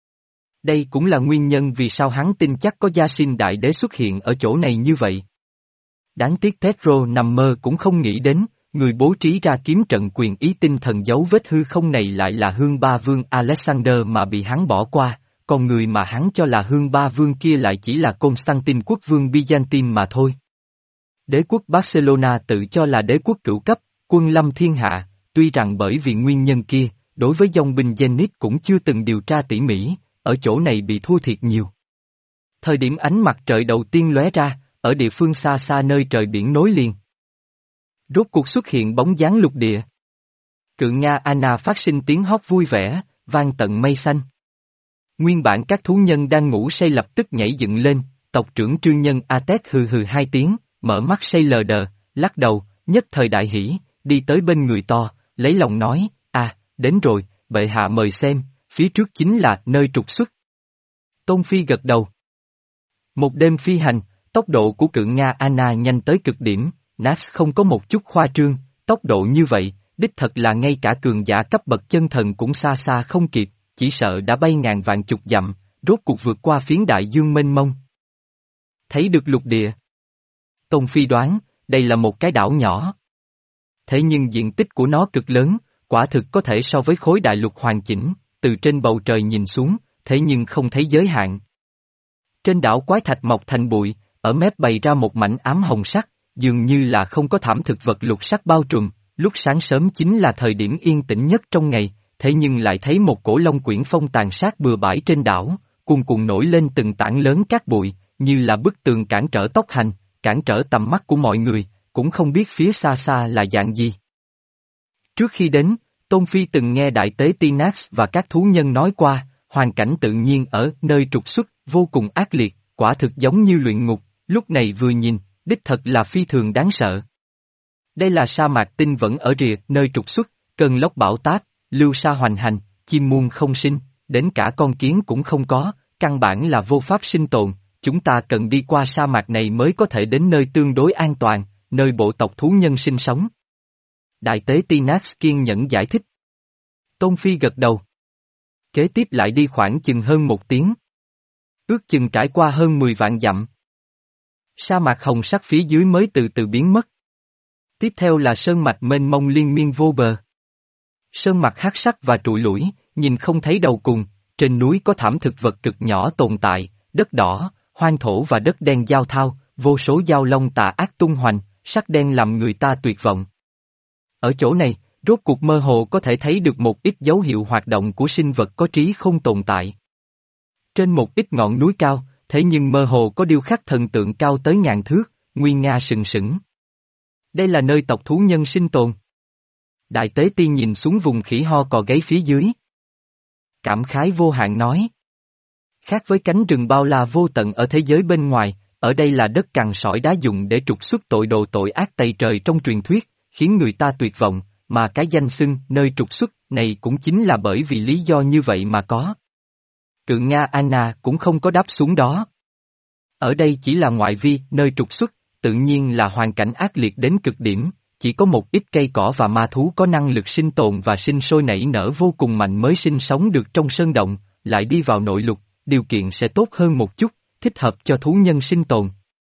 Speaker 1: Đây cũng là nguyên nhân vì sao hắn tin chắc có Gia sinh đại đế xuất hiện ở chỗ này như vậy. Đáng tiếc Pedro nằm mơ cũng không nghĩ đến, người bố trí ra kiếm trận quyền ý tinh thần dấu vết hư không này lại là Hương Ba Vương Alexander mà bị hắn bỏ qua, còn người mà hắn cho là Hương Ba Vương kia lại chỉ là Constantine quốc vương Byzantine mà thôi. Đế quốc Barcelona tự cho là đế quốc cửu cấp, quân lâm thiên hạ, tuy rằng bởi vì nguyên nhân kia, đối với dòng binh Zenit cũng chưa từng điều tra tỉ mỉ, ở chỗ này bị thua thiệt nhiều. Thời điểm ánh mặt trời đầu tiên lóe ra, ở địa phương xa xa nơi trời biển nối liền. Rốt cuộc xuất hiện bóng dáng lục địa. Cự Nga Anna phát sinh tiếng hót vui vẻ, vang tận mây xanh. Nguyên bản các thú nhân đang ngủ say lập tức nhảy dựng lên, tộc trưởng trương nhân Atet hừ hừ hai tiếng, mở mắt say lờ đờ, lắc đầu, nhất thời đại hỉ, đi tới bên người to, lấy lòng nói, à, đến rồi, bệ hạ mời xem, phía trước chính là nơi trục xuất. Tôn Phi gật đầu. Một đêm phi hành, tốc độ của cự Nga Anna nhanh tới cực điểm, Nax không có một chút khoa trương, tốc độ như vậy, đích thật là ngay cả cường giả cấp bậc chân thần cũng xa xa không kịp, chỉ sợ đã bay ngàn vạn chục dặm, rốt cuộc vượt qua phiến đại dương mênh mông. Thấy được lục địa. Tôn Phi đoán, đây là một cái đảo nhỏ. Thế nhưng diện tích của nó cực lớn, quả thực có thể so với khối đại lục hoàn chỉnh, từ trên bầu trời nhìn xuống, thế nhưng không thấy giới hạn. Trên đảo quái thạch mọc thành bụi, ở mép bày ra một mảnh ám hồng sắc, dường như là không có thảm thực vật lục sắc bao trùm, lúc sáng sớm chính là thời điểm yên tĩnh nhất trong ngày, thế nhưng lại thấy một cổ long quyển phong tàn sát bừa bãi trên đảo, cuồn cuộn nổi lên từng tảng lớn cát bụi, như là bức tường cản trở tốc hành, cản trở tầm mắt của mọi người, cũng không biết phía xa xa là dạng gì. Trước khi đến, Tôn Phi từng nghe Đại tế Tinax và các thú nhân nói qua, hoàn cảnh tự nhiên ở nơi trục xuất, vô cùng ác liệt, quả thực giống như luyện ngục, lúc này vừa nhìn, đích thật là phi thường đáng sợ. Đây là sa mạc tinh vẫn ở rìa, nơi trục xuất, cơn lốc bão táp, lưu sa hoành hành, chim muôn không sinh, đến cả con kiến cũng không có, căn bản là vô pháp sinh tồn, chúng ta cần đi qua sa mạc này mới có thể đến nơi tương đối an toàn, nơi bộ tộc thú nhân sinh sống. Đại tế Tinax kiên nhẫn giải thích. Tôn Phi gật đầu. Kế tiếp lại đi khoảng chừng hơn một tiếng. Ước chừng trải qua hơn mười vạn dặm. Sa mạc hồng sắc phía dưới mới từ từ biến mất. Tiếp theo là sơn mạch mênh mông liên miên vô bờ. Sơn mạch hắc sắc và trụi lủi, nhìn không thấy đầu cùng, trên núi có thảm thực vật cực nhỏ tồn tại, đất đỏ, hoang thổ và đất đen giao thao, vô số dao long tà ác tung hoành, sắc đen làm người ta tuyệt vọng. Ở chỗ này, rốt cuộc mơ hồ có thể thấy được một ít dấu hiệu hoạt động của sinh vật có trí không tồn tại. Trên một ít ngọn núi cao, thế nhưng mơ hồ có điêu khắc thần tượng cao tới ngàn thước, nguy nga sừng sững. Đây là nơi tộc thú nhân sinh tồn. Đại tế tiên nhìn xuống vùng khỉ ho cò gáy phía dưới. Cảm khái vô hạn nói. Khác với cánh rừng bao la vô tận ở thế giới bên ngoài, ở đây là đất cằn sỏi đá dùng để trục xuất tội đồ tội ác tày trời trong truyền thuyết, khiến người ta tuyệt vọng, mà cái danh xưng nơi trục xuất này cũng chính là bởi vì lý do như vậy mà có. Cự Nga Anna cũng không có đáp xuống đó. Ở đây chỉ là ngoại vi, nơi trục xuất, tự nhiên là hoàn cảnh ác liệt đến cực điểm, chỉ có một ít cây cỏ và ma thú có năng lực sinh tồn và sinh sôi nảy nở vô cùng mạnh mới sinh sống được trong sơn động, lại đi vào nội lục, điều kiện sẽ tốt hơn một chút, thích hợp cho thú nhân sinh tồn.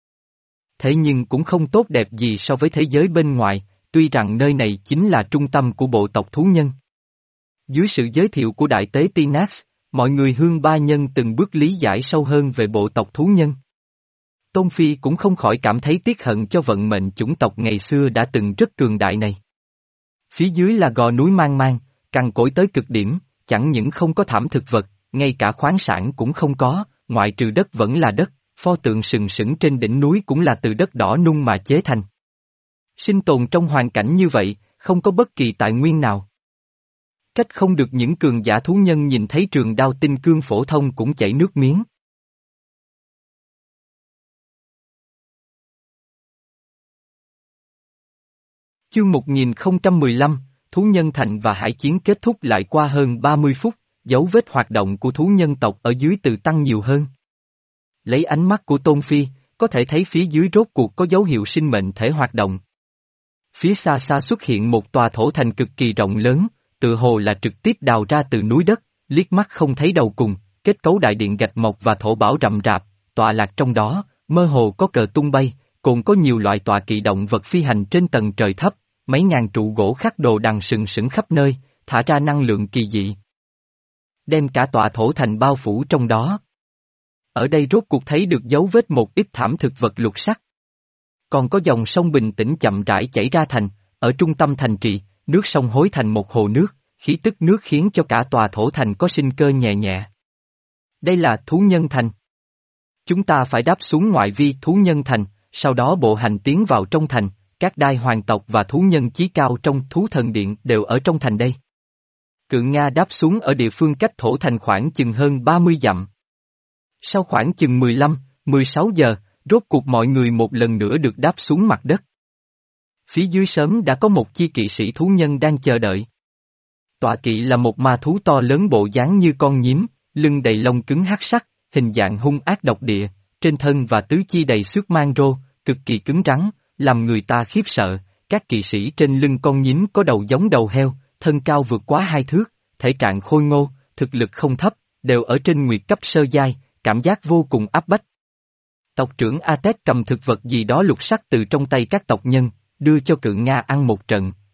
Speaker 1: Thế nhưng cũng không tốt đẹp gì so với thế giới bên ngoài, tuy rằng nơi này chính là trung tâm của bộ tộc thú nhân. Dưới sự giới thiệu của Đại tế Tinax, mọi người Hương Ba Nhân từng bước lý giải sâu hơn về bộ tộc thú nhân. Tôn Phi cũng không khỏi cảm thấy tiếc hận cho vận mệnh chủng tộc ngày xưa đã từng rất cường đại này. Phía dưới là gò núi mang mang, cằn cỗi tới cực điểm, chẳng những không có thảm thực vật, ngay cả khoáng sản cũng không có, ngoại trừ đất vẫn là đất, pho tượng sừng sững trên đỉnh núi cũng là từ đất đỏ nung mà chế thành. Sinh tồn trong hoàn cảnh như vậy, không có bất kỳ tài nguyên nào. Trách không được những cường giả thú nhân nhìn thấy trường đao tinh cương phổ thông cũng chảy nước miếng. Chương một nghìn không trăm mười lăm, Thú Nhân Thành và Hải Chiến kết thúc lại qua hơn ba mươi phút, dấu vết hoạt động của thú nhân tộc ở dưới từ tăng nhiều hơn. Lấy ánh mắt của Tôn Phi, có thể thấy phía dưới rốt cuộc có dấu hiệu sinh mệnh thể hoạt động. Phía xa xa xuất hiện một tòa thổ thành cực kỳ rộng lớn, tự hồ là trực tiếp đào ra từ núi đất, liếc mắt không thấy đầu cùng, kết cấu đại điện gạch mộc và thổ bảo rậm rạp, tọa lạc trong đó, mơ hồ có cờ tung bay, còn có nhiều loại tọa kỵ động vật phi hành trên tầng trời thấp, mấy ngàn trụ gỗ khắc đồ đằng sừng sững khắp nơi, thả ra năng lượng kỳ dị. Đem cả tọa thổ thành bao phủ trong đó. Ở đây rốt cuộc thấy được dấu vết một ít thảm thực vật lục sắc. Còn có dòng sông bình tĩnh chậm rãi chảy ra thành, ở trung tâm thành trì, nước sông hối thành một hồ nước, khí tức nước khiến cho cả tòa thổ thành có sinh cơ nhẹ nhẹ. Đây là Thú Nhân Thành. Chúng ta phải đáp xuống ngoại vi Thú Nhân Thành, sau đó bộ hành tiến vào trong thành, các đai hoàng tộc và thú nhân chí cao trong Thú Thần Điện đều ở trong thành đây. Cự Nga đáp xuống ở địa phương cách thổ thành khoảng chừng hơn ba mươi dặm. Sau khoảng chừng mười lăm, mười sáu giờ, rốt cuộc mọi người một lần nữa được đáp xuống mặt đất. Phía dưới sớm đã có một chi kỵ sĩ thú nhân đang chờ đợi. Tọa kỵ là một ma thú to lớn bộ dáng như con nhím, lưng đầy lông cứng hắc sắc, hình dạng hung ác độc địa, trên thân và tứ chi đầy xước mang rô, cực kỳ cứng rắn, làm người ta khiếp sợ. Các kỵ sĩ trên lưng con nhím có đầu giống đầu heo, thân cao vượt quá hai thước, thể trạng khôi ngô, thực lực không thấp, đều ở trên nguyệt cấp sơ giai, cảm giác vô cùng áp bách. Tộc trưởng Atet cầm thực vật gì đó lục sắc từ trong tay các tộc nhân, đưa cho Cự Nga ăn một trận,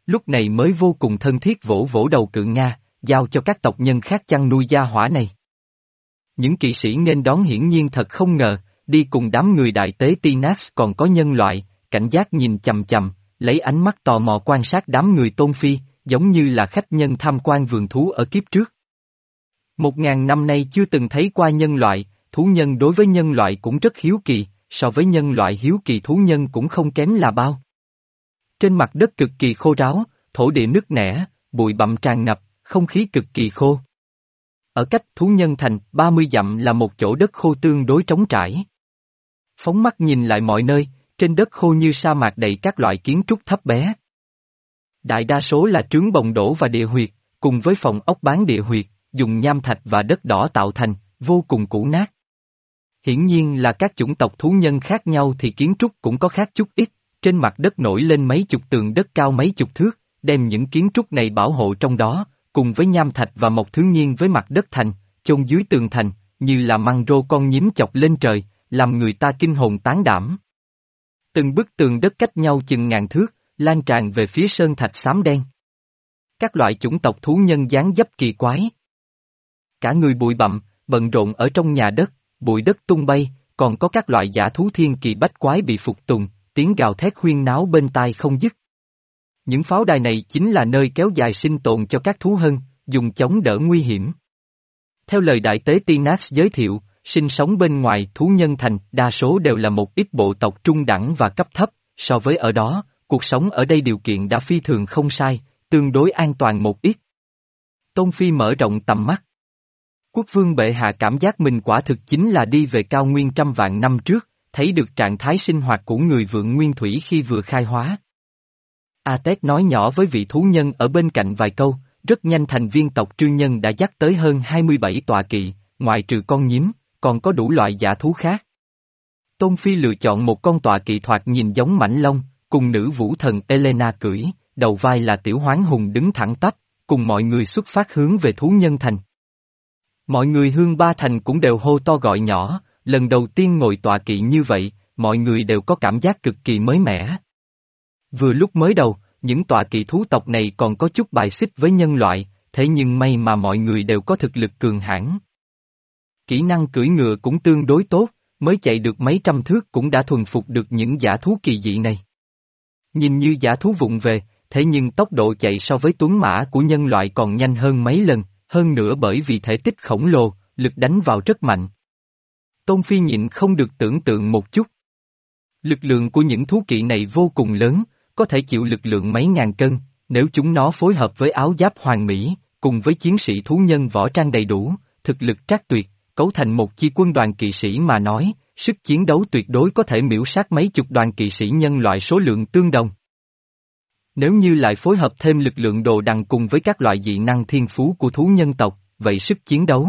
Speaker 1: lúc này mới vô cùng thân thiết vỗ vỗ đầu cự Nga, giao cho các tộc nhân khác chăn nuôi gia hỏa này. Những kỵ sĩ nghênh đón hiển nhiên thật không ngờ, đi cùng đám người đại tế Tinax còn có nhân loại, cảnh giác nhìn chằm chằm, lấy ánh mắt tò mò quan sát đám người Tôn Phi, giống như là khách nhân tham quan vườn thú ở kiếp trước. Một ngàn năm nay chưa từng thấy qua nhân loại, thú nhân đối với nhân loại cũng rất hiếu kỳ, so với nhân loại hiếu kỳ thú nhân cũng không kém là bao. Trên mặt đất cực kỳ khô ráo, thổ địa nứt nẻ, bụi bặm tràn ngập, không khí cực kỳ khô. Ở cách thú nhân thành ba mươi dặm là một chỗ đất khô tương đối trống trải. Phóng mắt nhìn lại mọi nơi, trên đất khô như sa mạc đầy các loại kiến trúc thấp bé. Đại đa số là trướng bồng đổ và địa huyệt, cùng với phòng ốc bán địa huyệt, dùng nham thạch và đất đỏ tạo thành, vô cùng cũ nát. Hiển nhiên là các chủng tộc thú nhân khác nhau thì kiến trúc cũng có khác chút ít, trên mặt đất nổi lên mấy chục tường đất cao mấy chục thước, đem những kiến trúc này bảo hộ trong đó, cùng với nham thạch và mộc thứ nhiên với mặt đất thành, chôn dưới tường thành, như là măng rô con nhím chọc lên trời, làm người ta kinh hồn tán đảm. Từng bức tường đất cách nhau chừng ngàn thước, lan tràn về phía sơn thạch xám đen. Các loại chủng tộc thú nhân dáng dấp kỳ quái. Cả người bụi bặm, bận rộn ở trong nhà đất, bụi đất tung bay, còn có các loại dã thú thiên kỳ bách quái bị phục tùng, tiếng gào thét huyên náo bên tai không dứt. Những pháo đài này chính là nơi kéo dài sinh tồn cho các thú hân, dùng chống đỡ nguy hiểm. Theo lời đại tế Tinax giới thiệu, sinh sống bên ngoài thú nhân thành đa số đều là một ít bộ tộc trung đẳng và cấp thấp, so với ở đó, cuộc sống ở đây điều kiện đã phi thường không sai, tương đối an toàn một ít. Tôn Phi mở rộng tầm mắt. Quốc vương bệ hạ cảm giác mình quả thực chính là đi về cao nguyên trăm vạn năm trước, thấy được trạng thái sinh hoạt của người vượng nguyên thủy khi vừa khai hóa. Atet nói nhỏ với vị thú nhân ở bên cạnh vài câu, rất nhanh thành viên tộc Trư Nhân đã dắt tới hơn hai mươi bảy tọa kỵ, ngoại trừ con nhím, còn có đủ loại dã thú khác. Tôn Phi lựa chọn một con tọa kỵ thoạt nhìn giống mãnh long, cùng nữ vũ thần Elena cưỡi, đầu vai là tiểu hoán hùng đứng thẳng tắp, cùng mọi người xuất phát hướng về thú nhân thành. Mọi người Hương Ba Thành cũng đều hô to gọi nhỏ, lần đầu tiên ngồi tọa kỵ như vậy, mọi người đều có cảm giác cực kỳ mới mẻ. Vừa lúc mới đầu, những tọa kỵ thú tộc này còn có chút bài xích với nhân loại, thế nhưng may mà mọi người đều có thực lực cường hãn. Kỹ năng cưỡi ngựa cũng tương đối tốt, mới chạy được mấy trăm thước cũng đã thuần phục được những dã thú kỳ dị này. Nhìn như dã thú vụng về, thế nhưng tốc độ chạy so với tuấn mã của nhân loại còn nhanh hơn mấy lần, hơn nữa bởi vì thể tích khổng lồ, lực đánh vào rất mạnh. Tôn Phi nhịn không được tưởng tượng một chút. Lực lượng của những thú kỵ này vô cùng lớn, có thể chịu lực lượng mấy ngàn cân, nếu chúng nó phối hợp với áo giáp hoàn mỹ, cùng với chiến sĩ thú nhân võ trang đầy đủ, thực lực trác tuyệt, cấu thành một chi quân đoàn kỵ sĩ mà nói, sức chiến đấu tuyệt đối có thể miễu sát mấy chục đoàn kỵ sĩ nhân loại số lượng tương đồng. Nếu như lại phối hợp thêm lực lượng đồ đằng cùng với các loại dị năng thiên phú của thú nhân tộc, vậy sức chiến đấu.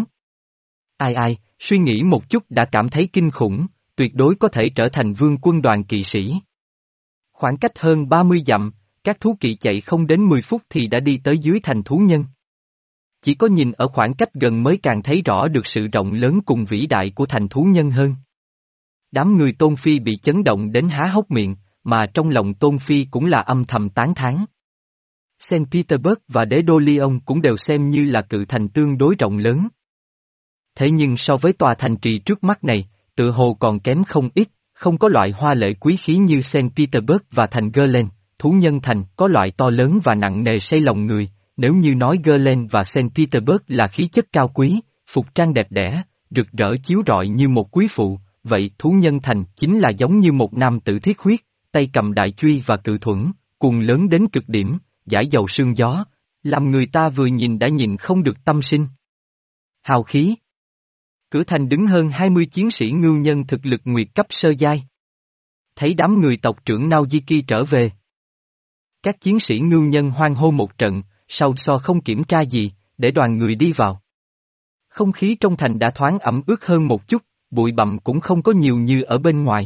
Speaker 1: Ai ai, suy nghĩ một chút đã cảm thấy kinh khủng, tuyệt đối có thể trở thành vương quân đoàn kỵ sĩ. Khoảng cách hơn ba mươi dặm, các thú kỵ chạy không đến mười phút thì đã đi tới dưới thành thú nhân. Chỉ có nhìn ở khoảng cách gần mới càng thấy rõ được sự rộng lớn cùng vĩ đại của thành thú nhân hơn. Đám người Tôn Phi bị chấn động đến há hốc miệng, mà trong lòng Tôn Phi cũng là âm thầm tán thán. Saint Petersburg và đế đô Lyon cũng đều xem như là cự thành tương đối rộng lớn. Thế nhưng so với tòa thành trì trước mắt này, tự hồ còn kém không ít, không có loại hoa lệ quý khí như Saint Petersburg và thành Gerlen, thú nhân thành có loại to lớn và nặng nề say lòng người, nếu như nói Gerlen và Saint Petersburg là khí chất cao quý, phục trang đẹp đẽ, rực rỡ chiếu rọi như một quý phụ, vậy thú nhân thành chính là giống như một nam tử thiết huyết, tay cầm đại truy và cự thuẫn, cuồng lớn đến cực điểm, giải dầu sương gió, làm người ta vừa nhìn đã nhìn không được tâm sinh. Hào khí. Cửa thành đứng hơn hai mươi chiến sĩ ngưu nhân thực lực nguyệt cấp sơ giai. Thấy đám người tộc trưởng Naojiki trở về. Các chiến sĩ ngưu nhân hoan hô một trận, sau so không kiểm tra gì, để đoàn người đi vào. Không khí trong thành đã thoáng ẩm ướt hơn một chút, bụi bặm cũng không có nhiều như ở bên ngoài.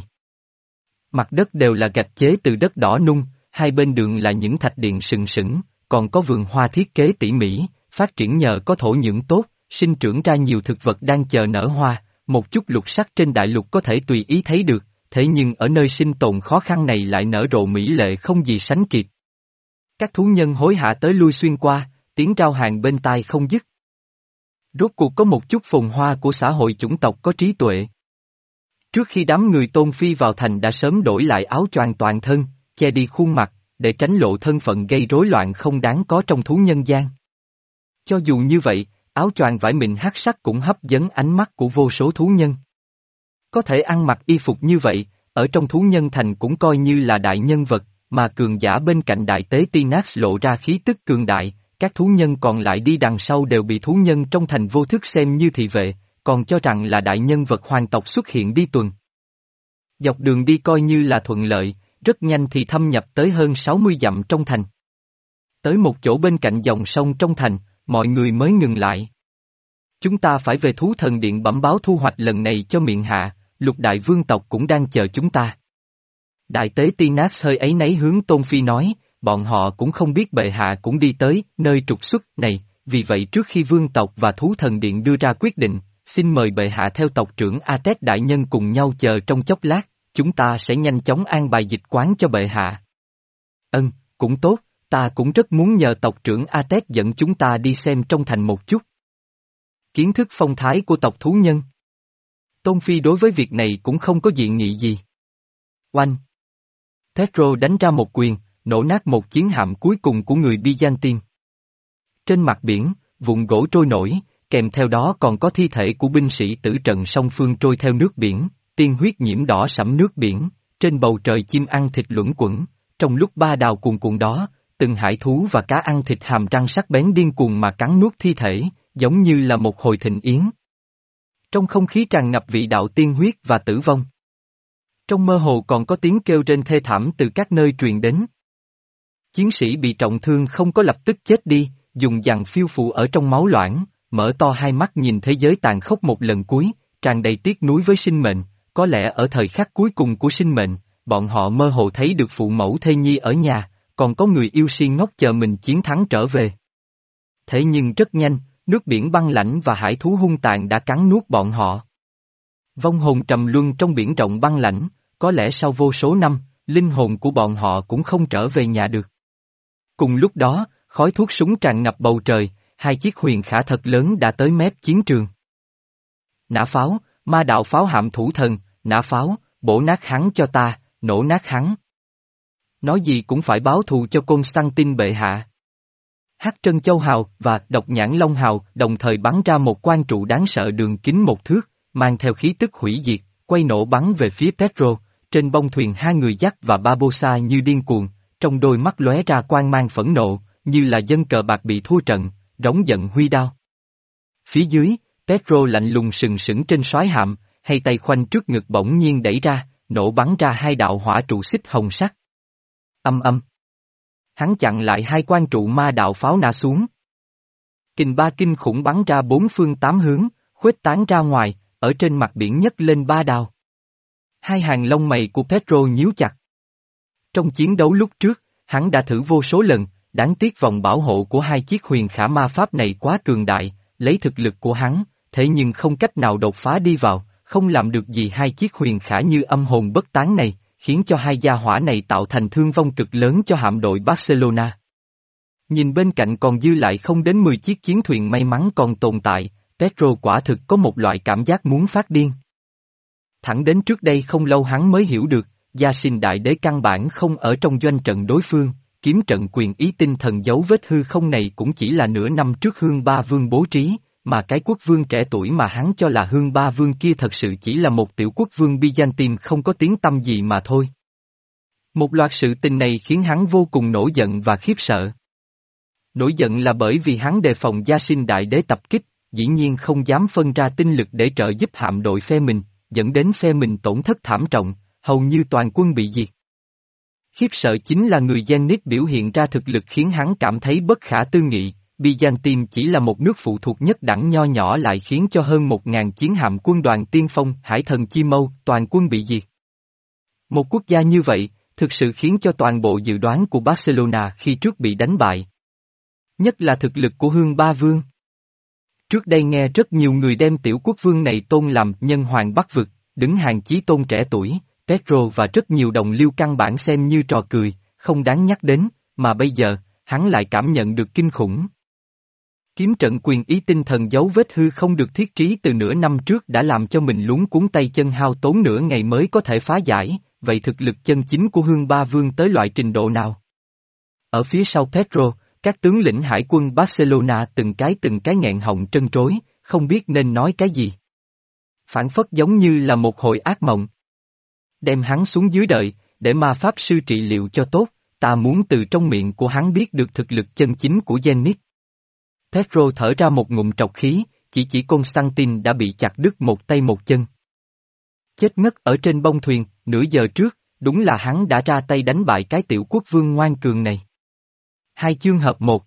Speaker 1: Mặt đất đều là gạch chế từ đất đỏ nung, hai bên đường là những thạch điện sừng sững, còn có vườn hoa thiết kế tỉ mỉ, phát triển nhờ có thổ nhưỡng tốt, sinh trưởng ra nhiều thực vật đang chờ nở hoa, một chút lục sắc trên đại lục có thể tùy ý thấy được, thế nhưng ở nơi sinh tồn khó khăn này lại nở rộ mỹ lệ không gì sánh kịp. Các thú nhân hối hả tới lui xuyên qua, tiếng rao hàng bên tai không dứt. Rốt cuộc có một chút phồn hoa của xã hội chủng tộc có trí tuệ. Trước khi đám người Tôn Phi vào thành đã sớm đổi lại áo choàng toàn thân, che đi khuôn mặt, để tránh lộ thân phận gây rối loạn không đáng có trong thú nhân gian. Cho dù như vậy, áo choàng vải mịn hắc sắc cũng hấp dẫn ánh mắt của vô số thú nhân. Có thể ăn mặc y phục như vậy, ở trong thú nhân thành cũng coi như là đại nhân vật, mà cường giả bên cạnh đại tế Tinax lộ ra khí tức cường đại, các thú nhân còn lại đi đằng sau đều bị thú nhân trong thành vô thức xem như thị vệ, còn cho rằng là đại nhân vật hoàng tộc xuất hiện đi tuần. Dọc đường đi coi như là thuận lợi, rất nhanh thì thâm nhập tới hơn sáu mươi dặm trong thành. Tới một chỗ bên cạnh dòng sông trong thành, mọi người mới ngừng lại. Chúng ta phải về thú thần điện bẩm báo thu hoạch lần này cho miệng hạ, lục đại vương tộc cũng đang chờ chúng ta. Đại tế Tinax hơi áy náy hướng Tôn Phi nói, bọn họ cũng không biết bệ hạ cũng đi tới nơi trục xuất này, vì vậy trước khi vương tộc và thú thần điện đưa ra quyết định, xin mời bệ hạ theo tộc trưởng Atet đại nhân cùng nhau chờ trong chốc lát, chúng ta sẽ nhanh chóng an bài dịch quán cho bệ hạ. Ân, cũng tốt, ta cũng rất muốn nhờ tộc trưởng Atet dẫn chúng ta đi xem trong thành một chút. Kiến thức phong thái của tộc thú nhân. Tôn Phi đối với việc này cũng không có dị nghị gì. Oanh! Petro đánh ra một quyền, nổ nát một chiến hạm cuối cùng của người Byzantine. Trên mặt biển, vụn gỗ trôi nổi, kèm theo đó còn có thi thể của binh sĩ tử trận song phương trôi theo nước biển, tiên huyết nhiễm đỏ sẫm nước biển, trên bầu trời chim ăn thịt luẩn quẩn, trong lúc ba đào cuồn cuộn đó, từng hải thú và cá ăn thịt hàm răng sắc bén điên cuồng mà cắn nuốt thi thể, giống như là một hồi thịnh yến. Trong không khí tràn ngập vị đạo tiên huyết và tử vong. Trong mơ hồ còn có tiếng kêu rên thê thảm từ các nơi truyền đến. Chiến sĩ bị trọng thương không có lập tức chết đi, dùng dằn phiêu phù ở trong máu loãng, mở to hai mắt nhìn thế giới tàn khốc một lần cuối, tràn đầy tiếc nuối với sinh mệnh, có lẽ ở thời khắc cuối cùng của sinh mệnh, bọn họ mơ hồ thấy được phụ mẫu thê nhi ở nhà, còn có người yêu si ngốc chờ mình chiến thắng trở về. Thế nhưng rất nhanh, nước biển băng lãnh và hải thú hung tàn đã cắn nuốt bọn họ. Vong hồn trầm luân trong biển rộng băng lãnh, có lẽ sau vô số năm, linh hồn của bọn họ cũng không trở về nhà được. Cùng lúc đó, khói thuốc súng tràn ngập bầu trời, hai chiếc huyền khả thật lớn đã tới mép chiến trường. Nã pháo, ma đạo pháo hạm thủ thần, nã pháo, bổ nát hắn cho ta, nổ nát hắn. Nói gì cũng phải báo thù cho Constantine bệ hạ. Hắc Trân Châu Hào và Độc Nhãn Long Hào đồng thời bắn ra một quan trụ đáng sợ đường kính một thước, mang theo khí tức hủy diệt, quay nổ bắn về phía Petro, trên bông thuyền hai người dắt và Barbossa như điên cuồng, trong đôi mắt lóe ra quang mang phẫn nộ, như là dân cờ bạc bị thua trận, rống giận huy đao. Phía dưới, Petro lạnh lùng sừng sững trên soái hạm, hay tay khoanh trước ngực bỗng nhiên đẩy ra, nổ bắn ra hai đạo hỏa trụ xích hồng sắc. Âm âm. Hắn chặn lại hai quan trụ ma đạo pháo nã xuống. Kình ba kinh khủng bắn ra bốn phương tám hướng, khuếch tán ra ngoài, ở trên mặt biển nhấc lên ba đào. Hai hàng lông mày của Petro nhíu chặt. Trong chiến đấu lúc trước, hắn đã thử vô số lần, đáng tiếc vòng bảo hộ của hai chiếc huyền khả ma pháp này quá cường đại, lấy thực lực của hắn, thế nhưng không cách nào đột phá đi vào, không làm được gì hai chiếc huyền khả như âm hồn bất tán này, khiến cho hai gia hỏa này tạo thành thương vong cực lớn cho hạm đội Barcelona. Nhìn bên cạnh còn dư lại không đến mười chiếc chiến thuyền may mắn còn tồn tại, Petro quả thực có một loại cảm giác muốn phát điên. Thẳng đến trước đây không lâu hắn mới hiểu được, Gia Sinh Đại Đế căn bản không ở trong doanh trận đối phương, kiếm trận quyền ý tinh thần dấu vết hư không này cũng chỉ là nửa năm trước Hương Ba Vương bố trí, mà cái quốc vương trẻ tuổi mà hắn cho là Hương Ba Vương kia thật sự chỉ là một tiểu quốc vương Byzantine không có tiếng tăm gì mà thôi. Một loạt sự tình này khiến hắn vô cùng nổi giận và khiếp sợ. Nổi giận là bởi vì hắn đề phòng Gia Sinh Đại Đế tập kích, dĩ nhiên không dám phân ra tinh lực để trợ giúp hạm đội phe mình, dẫn đến phe mình tổn thất thảm trọng, hầu như toàn quân bị diệt. Khiếp sợ chính là người Zenit biểu hiện ra thực lực khiến hắn cảm thấy bất khả tư nghị, Byzantine chỉ là một nước phụ thuộc nhất đẳng nho nhỏ lại khiến cho hơn một ngàn chiến hạm quân đoàn tiên phong Hải Thần Chi Mâu toàn quân bị diệt. Một quốc gia như vậy, thực sự khiến cho toàn bộ dự đoán của Barcelona khi trước bị đánh bại. Nhất là thực lực của Hương Ba Vương. Trước đây nghe rất nhiều người đem tiểu quốc vương này tôn làm nhân hoàng Bắc vực, đứng hàng chí tôn trẻ tuổi, Petro và rất nhiều đồng liêu căn bản xem như trò cười, không đáng nhắc đến, mà bây giờ, hắn lại cảm nhận được kinh khủng. Kiếm trận quyền ý tinh thần dấu vết hư không được thiết trí từ nửa năm trước đã làm cho mình luống cuống tay chân hao tốn nửa ngày mới có thể phá giải, vậy thực lực chân chính của Hương Ba Vương tới loại trình độ nào? Ở phía sau Pedro, các tướng lĩnh hải quân Barcelona từng cái từng cái nghẹn họng trân trối, không biết nên nói cái gì. Phản phất giống như là một hồi ác mộng. Đem hắn xuống dưới đợi, để ma pháp sư trị liệu cho tốt, ta muốn từ trong miệng của hắn biết được thực lực chân chính của Zenith. Pedro thở ra một ngụm trọc khí, chỉ chỉ Constantine đã bị chặt đứt một tay một chân. Chết ngất ở trên bông thuyền, nửa giờ trước, đúng là hắn đã ra tay đánh bại cái tiểu quốc vương ngoan cường này. Hai chương hợp một.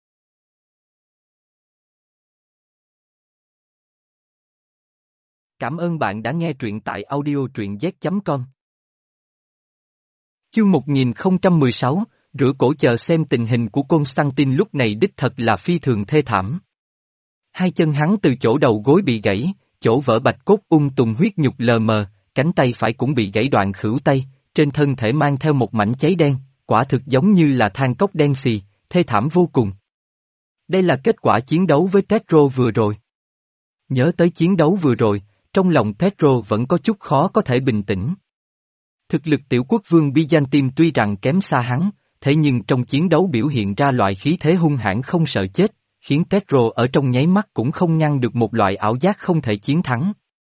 Speaker 1: Cảm ơn bạn đã nghe truyện tại audio truyện z chấm com. Chương một nghìn không trăm mười sáu, rửa cổ chờ xem tình hình của Constantine lúc này đích thật là phi thường thê thảm. Hai chân hắn từ chỗ đầu gối bị gãy, chỗ vỡ bạch cốt ung tùng huyết nhục lờ mờ, cánh tay phải cũng bị gãy đoạn khửu tay, trên thân thể mang theo một mảnh cháy đen, quả thực giống như là than cốc đen xì, thê thảm vô cùng. Đây là kết quả chiến đấu với Pedro vừa rồi. Nhớ tới chiến đấu vừa rồi, trong lòng Pedro vẫn có chút khó có thể bình tĩnh. Thực lực tiểu quốc vương Byzantine tuy rằng kém xa hắn, thế nhưng trong chiến đấu biểu hiện ra loại khí thế hung hãn không sợ chết, khiến Pedro ở trong nháy mắt cũng không ngăn được một loại ảo giác không thể chiến thắng.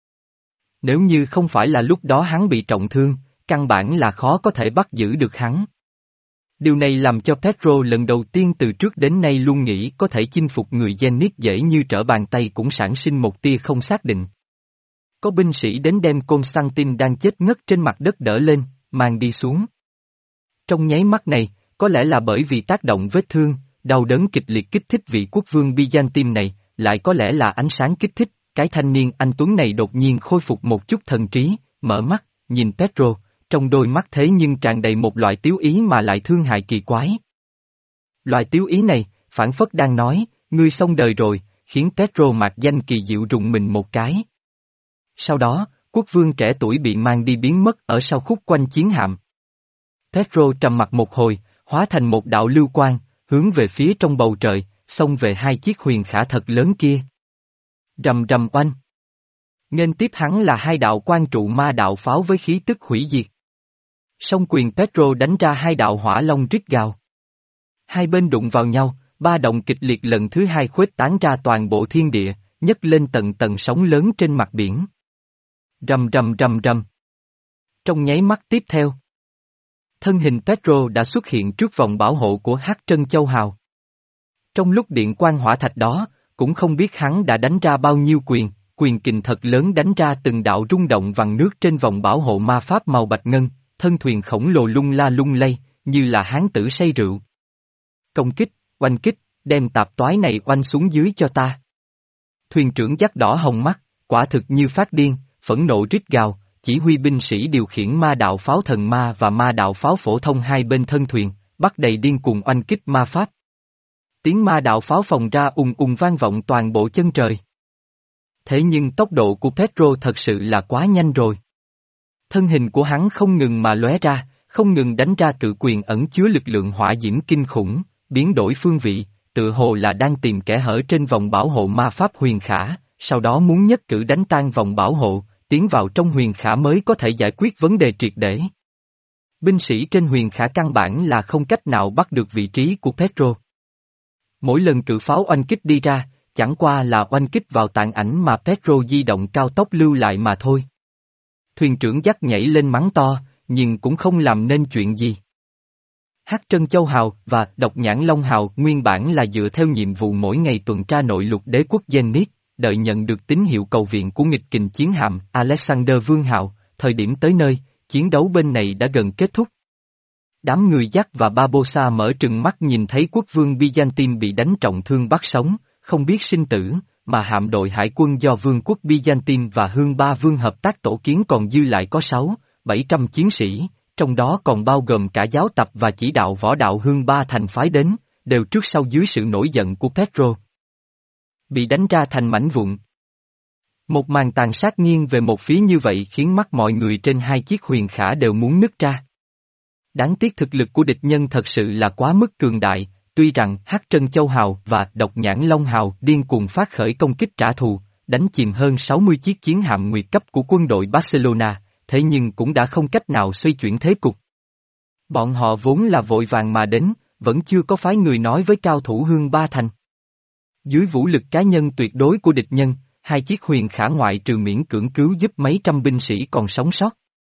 Speaker 1: Nếu như không phải là lúc đó hắn bị trọng thương, căn bản là khó có thể bắt giữ được hắn. Điều này làm cho Pedro lần đầu tiên từ trước đến nay luôn nghĩ có thể chinh phục người Zenith dễ như trở bàn tay cũng sản sinh một tia không xác định. Có binh sĩ đến đem Constantine đang chết ngất trên mặt đất đỡ lên, mang đi xuống. Trong nháy mắt này, có lẽ là bởi vì tác động vết thương, đau đớn kịch liệt kích thích vị quốc vương Byzantine này, lại có lẽ là ánh sáng kích thích, cái thanh niên anh tuấn này đột nhiên khôi phục một chút thần trí, mở mắt, nhìn Pedro, trong đôi mắt thế nhưng tràn đầy một loại tiếu ý mà lại thương hại kỳ quái. Loại tiếu ý này, phản phất đang nói, ngươi xong đời rồi, khiến Pedro mạc danh kỳ diệu rùng mình một cái. Sau đó, quốc vương trẻ tuổi bị mang đi biến mất ở sau khúc quanh chiến hạm. Pedro trầm mặt một hồi, hóa thành một đạo lưu quang, hướng về phía trong bầu trời, xông về hai chiếc huyền khả thật lớn kia. Rầm rầm oanh. Nghênh tiếp hắn là hai đạo quan trụ ma đạo pháo với khí tức hủy diệt. Song quyền Pedro đánh ra hai đạo hỏa long rít gào. Hai bên đụng vào nhau, ba động kịch liệt lần thứ hai khuếch tán ra toàn bộ thiên địa, nhấc lên tầng tầng sóng lớn trên mặt biển. Rầm rầm rầm rầm. Trong nháy mắt tiếp theo, thân hình Pedro đã xuất hiện trước vòng bảo hộ của Hắc Trân Châu Hào. Trong lúc điện quang hỏa thạch đó, cũng không biết hắn đã đánh ra bao nhiêu quyền, quyền kình thật lớn đánh ra từng đạo rung động vằn nước trên vòng bảo hộ ma pháp màu bạch ngân, thân thuyền khổng lồ lung la lung lay, như là hán tử say rượu. Công kích, oanh kích, đem tạp toái này oanh xuống dưới cho ta. Thuyền trưởng dắt đỏ hồng mắt, quả thực như phát điên, phẫn nộ rít gào, chỉ huy binh sĩ điều khiển ma đạo pháo thần ma và ma đạo pháo phổ thông hai bên thân thuyền, bắt đầy điên cuồng oanh kích ma pháp. Tiếng ma đạo pháo phồng ra ùng ùng vang vọng toàn bộ chân trời. Thế nhưng tốc độ của Pedro thật sự là quá nhanh rồi. Thân hình của hắn không ngừng mà lóe ra, không ngừng đánh ra cự quyền ẩn chứa lực lượng hỏa diễm kinh khủng, biến đổi phương vị, tự hồ là đang tìm kẽ hở trên vòng bảo hộ ma pháp huyền khả, sau đó muốn nhất cử đánh tan vòng bảo hộ, tiến vào trong huyền khả mới có thể giải quyết vấn đề triệt để. Binh sĩ trên huyền khả căn bản là không cách nào bắt được vị trí của Pedro. Mỗi lần cự pháo oanh kích đi ra, chẳng qua là oanh kích vào tàn ảnh mà Pedro di động cao tốc lưu lại mà thôi. Thuyền trưởng dắt nhảy lên mắng to, nhưng cũng không làm nên chuyện gì. Hắc Trân Châu Hào và Độc Nhãn Long Hào nguyên bản là dựa theo nhiệm vụ mỗi ngày tuần tra nội lục đế quốc Zenith, đợi nhận được tín hiệu cầu viện của nghịch kình chiến hạm Alexander Vương Hào, thời điểm tới nơi, chiến đấu bên này đã gần kết thúc. Đám người dắt và Barbossa mở trừng mắt nhìn thấy quốc vương Byzantine bị đánh trọng thương bắt sống, không biết sinh tử, mà hạm đội hải quân do vương quốc Byzantine và Hương Ba Vương hợp tác tổ kiến còn dư lại có sáu, bảy trăm chiến sĩ, trong đó còn bao gồm cả giáo tập và chỉ đạo võ đạo Hương Ba thành phái đến, đều trước sau dưới sự nổi giận của Pedro. Bị đánh ra thành mảnh vụn. Một màn tàn sát nghiêng về một phía như vậy khiến mắt mọi người trên hai chiếc huyền khả đều muốn nứt ra. Đáng tiếc thực lực của địch nhân thật sự là quá mức cường đại, tuy rằng Hắc Trân Châu Hào và Độc Nhãn Long Hào điên cuồng phát khởi công kích trả thù, đánh chìm hơn sáu mươi chiếc chiến hạm nguyệt cấp của quân đội Barcelona, thế nhưng cũng đã không cách nào xoay chuyển thế cục. Bọn họ vốn là vội vàng mà đến, vẫn chưa có phái người nói với cao thủ Hương Ba Thành. Dưới vũ lực cá nhân tuyệt đối của địch nhân, hai chiếc huyền khả ngoại trừ miễn cưỡng cứu giúp mấy trăm binh sĩ còn sống sót.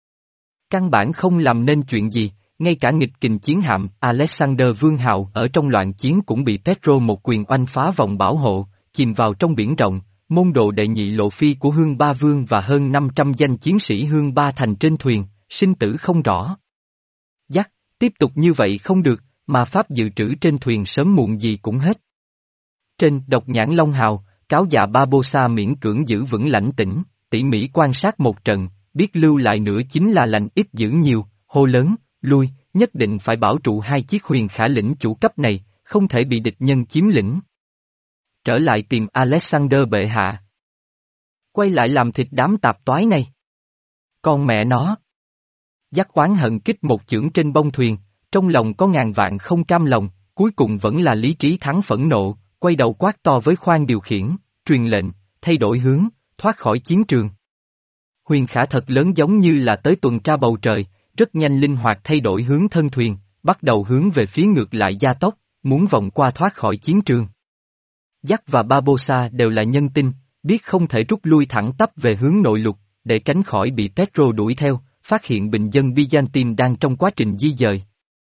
Speaker 1: Căn bản không làm nên chuyện gì, ngay cả nghịch kình chiến hạm Alexander Vương Hào ở trong loạn chiến cũng bị Pedro một quyền oanh phá vòng bảo hộ, chìm vào trong biển rộng, môn đồ đệ nhị lộ phi của Hương Ba Vương và hơn năm trăm danh chiến sĩ Hương Ba Thành trên thuyền, sinh tử không rõ. Dắt, tiếp tục như vậy không được, mà pháp dự trữ trên thuyền sớm muộn gì cũng hết. Trên Độc Nhãn Long Hào, cáo già Barbossa miễn cưỡng giữ vững lãnh tĩnh, tỉ mỉ quan sát một trận, biết lưu lại nữa chính là lành ít giữ nhiều, hô lớn, lui, nhất định phải bảo trụ hai chiếc huyền khả lĩnh chủ cấp này, không thể bị địch nhân chiếm lĩnh. Trở lại tìm Alexander bệ hạ. Quay lại làm thịt đám tạp toái này. Con mẹ nó. Dắt oán hận kích một chưởng trên bông thuyền, trong lòng có ngàn vạn không cam lòng, cuối cùng vẫn là lý trí thắng phẫn nộ, quay đầu quát to với khoang điều khiển, truyền lệnh, thay đổi hướng, thoát khỏi chiến trường. Huyền khả thật lớn giống như là tới tuần tra bầu trời, rất nhanh linh hoạt thay đổi hướng thân thuyền, bắt đầu hướng về phía ngược lại gia tốc, muốn vòng qua thoát khỏi chiến trường. Dắt và Barbossa đều là nhân tinh, biết không thể rút lui thẳng tắp về hướng nội lục, để tránh khỏi bị Pedro đuổi theo, phát hiện bình dân Byzantine đang trong quá trình di dời.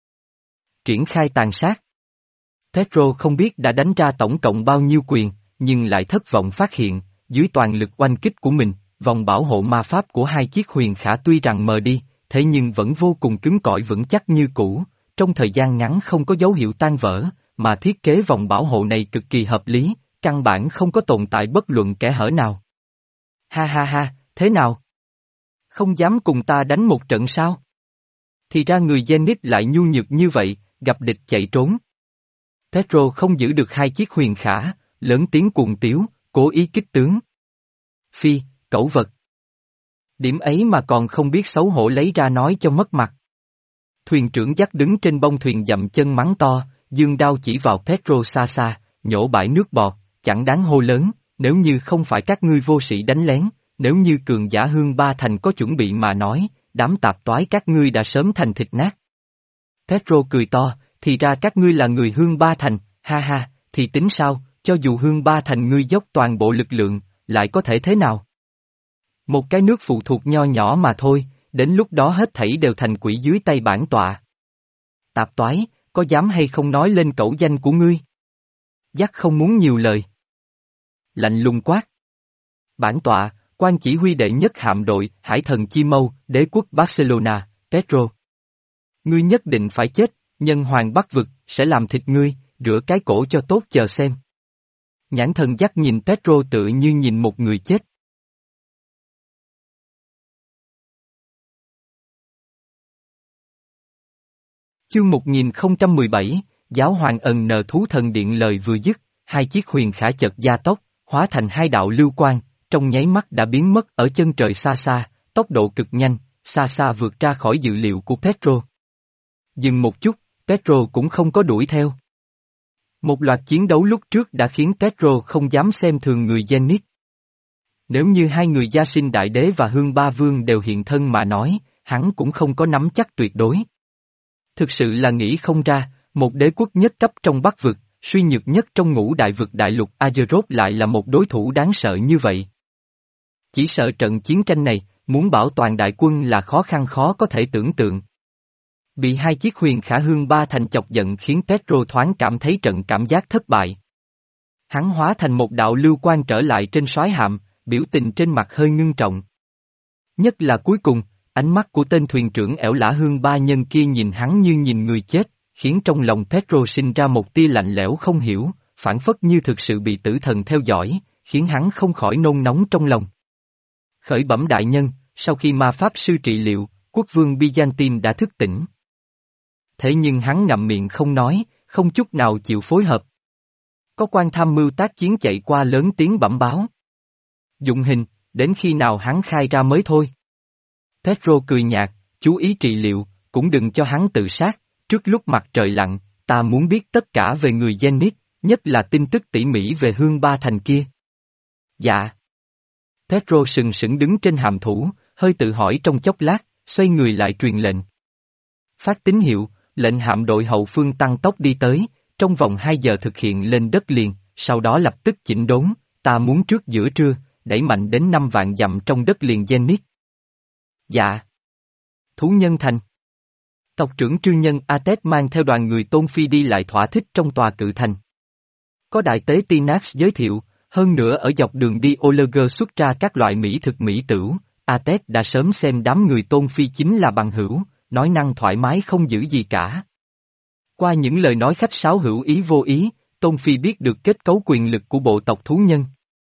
Speaker 1: Triển khai tàn sát. Pedro không biết đã đánh ra tổng cộng bao nhiêu quyền, nhưng lại thất vọng phát hiện, dưới toàn lực oanh kích của mình, vòng bảo hộ ma pháp của hai chiếc huyền khả tuy rằng mờ đi, thế nhưng vẫn vô cùng cứng cỏi vững chắc như cũ, trong thời gian ngắn không có dấu hiệu tan vỡ, mà thiết kế vòng bảo hộ này cực kỳ hợp lý, căn bản không có tồn tại bất luận kẽ hở nào. Ha ha ha, thế nào? Không dám cùng ta đánh một trận sao? Thì ra người Zenith lại nhu nhược như vậy, gặp địch chạy trốn. Pedro không giữ được hai chiếc huyền khả, lớn tiếng cuồng tiếu, cố ý kích tướng. Phi, cẩu vật. Điểm ấy mà còn không biết xấu hổ lấy ra nói cho mất mặt. Thuyền trưởng Dắt đứng trên bông thuyền dậm chân mắng to, dương đao chỉ vào Pedro xa xa, nhổ bãi nước bọt, chẳng đáng hô lớn, nếu như không phải các ngươi vô sĩ đánh lén, nếu như cường giả Hương Ba Thành có chuẩn bị mà nói, đám tạp toái các ngươi đã sớm thành thịt nát. Pedro cười to, thì ra các ngươi là người Hương Ba Thành, ha ha, thì tính sao, cho dù Hương Ba Thành ngươi dốc toàn bộ lực lượng, lại có thể thế nào? Một cái nước phụ thuộc nho nhỏ mà thôi, đến lúc đó hết thảy đều thành quỷ dưới tay bản tọa. Tạp toái, có dám hay không nói lên cẩu danh của ngươi? Dắt không muốn nhiều lời. Lạnh lùng quát. Bản tọa, quan chỉ huy đệ nhất hạm đội, hải thần Chi Mâu, đế quốc Barcelona, Pedro. Ngươi nhất định phải chết, nhân hoàng Bắc vực, sẽ làm thịt ngươi, rửa cái cổ cho tốt chờ xem. Nhãn thần Dắt nhìn Pedro tự như nhìn một người chết. Chương một nghìn không trăm mười bảy, Giáo hoàng ẩn nờ thú thần điện lời vừa dứt, hai chiếc huyền khả chợt gia tốc, hóa thành hai đạo lưu quang, trong nháy mắt đã biến mất ở chân trời xa xa, tốc độ cực nhanh, xa xa vượt ra khỏi dự liệu của Pedro. Dừng một chút, Pedro cũng không có đuổi theo. Một loạt chiến đấu lúc trước đã khiến Pedro không dám xem thường người Zenith. Nếu như hai người Gia Sinh Đại Đế và Hương Ba Vương đều hiện thân mà nói, hắn cũng không có nắm chắc tuyệt đối. Thực sự là nghĩ không ra, một đế quốc nhất cấp trong Bắc vực, suy nhược nhất trong ngũ đại vực đại lục Azeroth lại là một đối thủ đáng sợ như vậy. Chỉ sợ trận chiến tranh này, muốn bảo toàn đại quân là khó khăn khó có thể tưởng tượng. Bị hai chiếc huyền khả Hương Ba Thành chọc giận khiến Pedro thoáng cảm thấy trận cảm giác thất bại. Hắn hóa thành một đạo lưu quang trở lại trên soái hạm, biểu tình trên mặt hơi ngưng trọng. Nhất là cuối cùng, ánh mắt của tên thuyền trưởng ẻo lả Hương Ba nhân kia nhìn hắn như nhìn người chết, khiến trong lòng Pedro sinh ra một tia lạnh lẽo không hiểu, phản phất như thực sự bị tử thần theo dõi, khiến hắn không khỏi nôn nóng trong lòng. Khởi bẩm đại nhân, sau khi ma pháp sư trị liệu, quốc vương Byzantine đã thức tỉnh. Thế nhưng hắn ngậm miệng không nói, không chút nào chịu phối hợp. Có quan tham mưu tác chiến chạy qua lớn tiếng bẩm báo. Dụng hình, đến khi nào hắn khai ra mới thôi. Pedro cười nhạt, chú ý trị liệu, cũng đừng cho hắn tự sát, trước lúc mặt trời lặn, ta muốn biết tất cả về người Zenith, nhất là tin tức tỉ mỉ về Hương Ba Thành kia. Dạ. Pedro sừng sững đứng trên hàm thủ, hơi tự hỏi trong chốc lát, xoay người lại truyền lệnh. Phát tín hiệu, lệnh hạm đội hậu phương tăng tốc đi tới, trong vòng hai giờ thực hiện lên đất liền, sau đó lập tức chỉnh đốn, ta muốn trước giữa trưa, đẩy mạnh đến năm vạn dặm trong đất liền Zenith. Dạ. Thú Nhân Thành. Tộc trưởng Trư Nhân Atet mang theo đoàn người Tôn Phi đi lại thỏa thích trong tòa cự thành. Có đại tế Tinax giới thiệu, hơn nữa ở dọc đường đi Oleger xuất ra các loại mỹ thực mỹ tửu, Atet đã sớm xem đám người Tôn Phi chính là bằng hữu, nói năng thoải mái không giữ gì cả. Qua những lời nói khách sáo hữu ý vô ý, Tôn Phi biết được kết cấu quyền lực của bộ tộc thú nhân.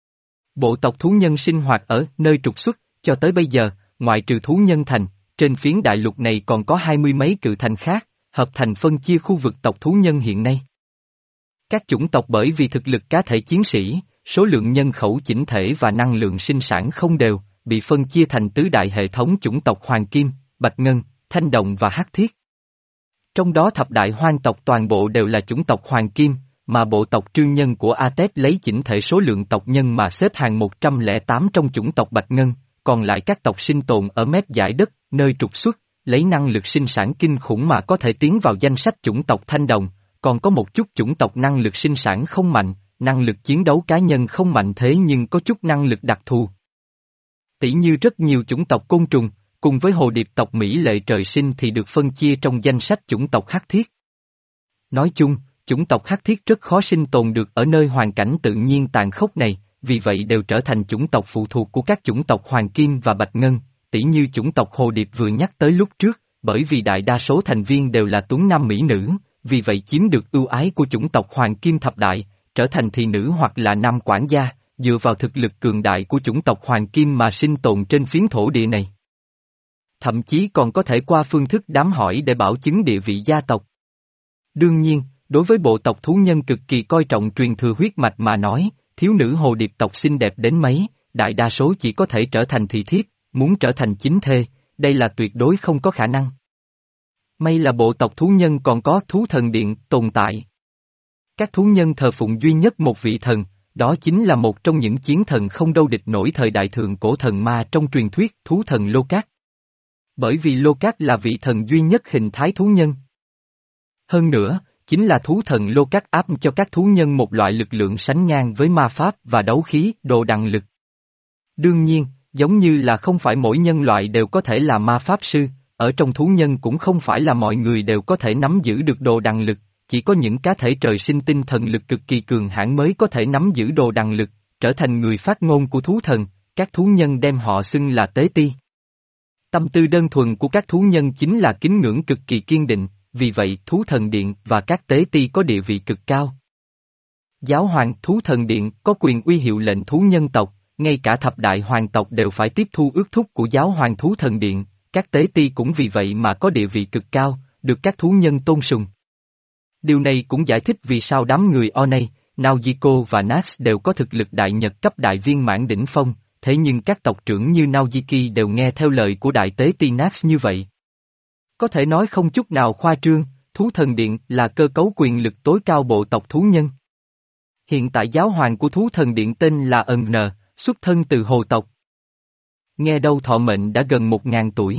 Speaker 1: Bộ tộc thú nhân sinh hoạt ở nơi trục xuất, cho tới bây giờ, ngoại trừ thú nhân thành, trên phiến đại lục này còn có hai mươi mấy cự thành khác, hợp thành phân chia khu vực tộc thú nhân hiện nay. Các chủng tộc bởi vì thực lực cá thể chiến sĩ, số lượng nhân khẩu chỉnh thể và năng lượng sinh sản không đều, bị phân chia thành tứ đại hệ thống chủng tộc Hoàng Kim, Bạch Ngân, Thanh Đồng và Hắc Thiết. Trong đó thập đại hoang tộc toàn bộ đều là chủng tộc Hoàng Kim, mà bộ tộc Trư Nhân của Atet lấy chỉnh thể số lượng tộc nhân mà xếp hàng một trăm lẻ tám trong chủng tộc Bạch Ngân, còn lại các tộc sinh tồn ở mép dải đất, nơi trục xuất, lấy năng lực sinh sản kinh khủng mà có thể tiến vào danh sách chủng tộc Thanh Đồng, còn có một chút chủng tộc năng lực sinh sản không mạnh, năng lực chiến đấu cá nhân không mạnh thế nhưng có chút năng lực đặc thù. Tỷ như rất nhiều chủng tộc côn trùng, cùng với hồ điệp tộc Mỹ lệ trời sinh thì được phân chia trong danh sách chủng tộc Hắc Thiết. Nói chung, chủng tộc Hắc Thiết rất khó sinh tồn được ở nơi hoàn cảnh tự nhiên tàn khốc này, vì vậy đều trở thành chủng tộc phụ thuộc của các chủng tộc Hoàng Kim và Bạch Ngân, tỷ như chủng tộc hồ điệp vừa nhắc tới lúc trước, bởi vì đại đa số thành viên đều là tuấn nam mỹ nữ, vì vậy chiếm được ưu ái của chủng tộc Hoàng Kim thập đại, trở thành thị nữ hoặc là nam quản gia, dựa vào thực lực cường đại của chủng tộc Hoàng Kim mà sinh tồn trên phiến thổ địa này. Thậm chí còn có thể qua phương thức đám hỏi để bảo chứng địa vị gia tộc. Đương nhiên, đối với bộ tộc thú nhân cực kỳ coi trọng truyền thừa huyết mạch mà nói, thiếu nữ hồ điệp tộc xinh đẹp đến mấy, đại đa số chỉ có thể trở thành thị thiếp, muốn trở thành chính thê, đây là tuyệt đối không có khả năng. May là bộ tộc thú nhân còn có thú thần điện tồn tại. Các thú nhân thờ phụng duy nhất một vị thần, đó chính là một trong những chiến thần không đâu địch nổi thời đại thượng cổ thần ma trong truyền thuyết thú thần Lô Cát. Bởi vì Lô Cát là vị thần duy nhất hình thái thú nhân. Hơn nữa, chính là thú thần Lô Cát áp cho các thú nhân một loại lực lượng sánh ngang với ma pháp và đấu khí, đồ đằng lực. Đương nhiên, giống như là không phải mỗi nhân loại đều có thể là ma pháp sư, ở trong thú nhân cũng không phải là mọi người đều có thể nắm giữ được đồ đằng lực, chỉ có những cá thể trời sinh tinh thần lực cực kỳ cường hãn mới có thể nắm giữ đồ đằng lực, trở thành người phát ngôn của thú thần, các thú nhân đem họ xưng là tế ti. Tâm tư đơn thuần của các thú nhân chính là kính ngưỡng cực kỳ kiên định, vì vậy thú thần điện và các tế ti có địa vị cực cao. Giáo hoàng thú thần điện có quyền uy hiệu lệnh thú nhân tộc, ngay cả thập đại hoàng tộc đều phải tiếp thu ước thúc của giáo hoàng thú thần điện, các tế ti cũng vì vậy mà có địa vị cực cao, được các thú nhân tôn sùng. Điều này cũng giải thích vì sao đám người Onei, Naujiko và Nax đều có thực lực đại nhật cấp đại viên mãn đỉnh phong, thế nhưng các tộc trưởng như Naujiki đều nghe theo lời của đại tế ti Nax như vậy. Có thể nói không chút nào khoa trương, thú thần điện là cơ cấu quyền lực tối cao bộ tộc thú nhân. Hiện tại giáo hoàng của thú thần điện tên là Ân N, xuất thân từ hồ tộc. Nghe đâu thọ mệnh đã gần một ngàn tuổi.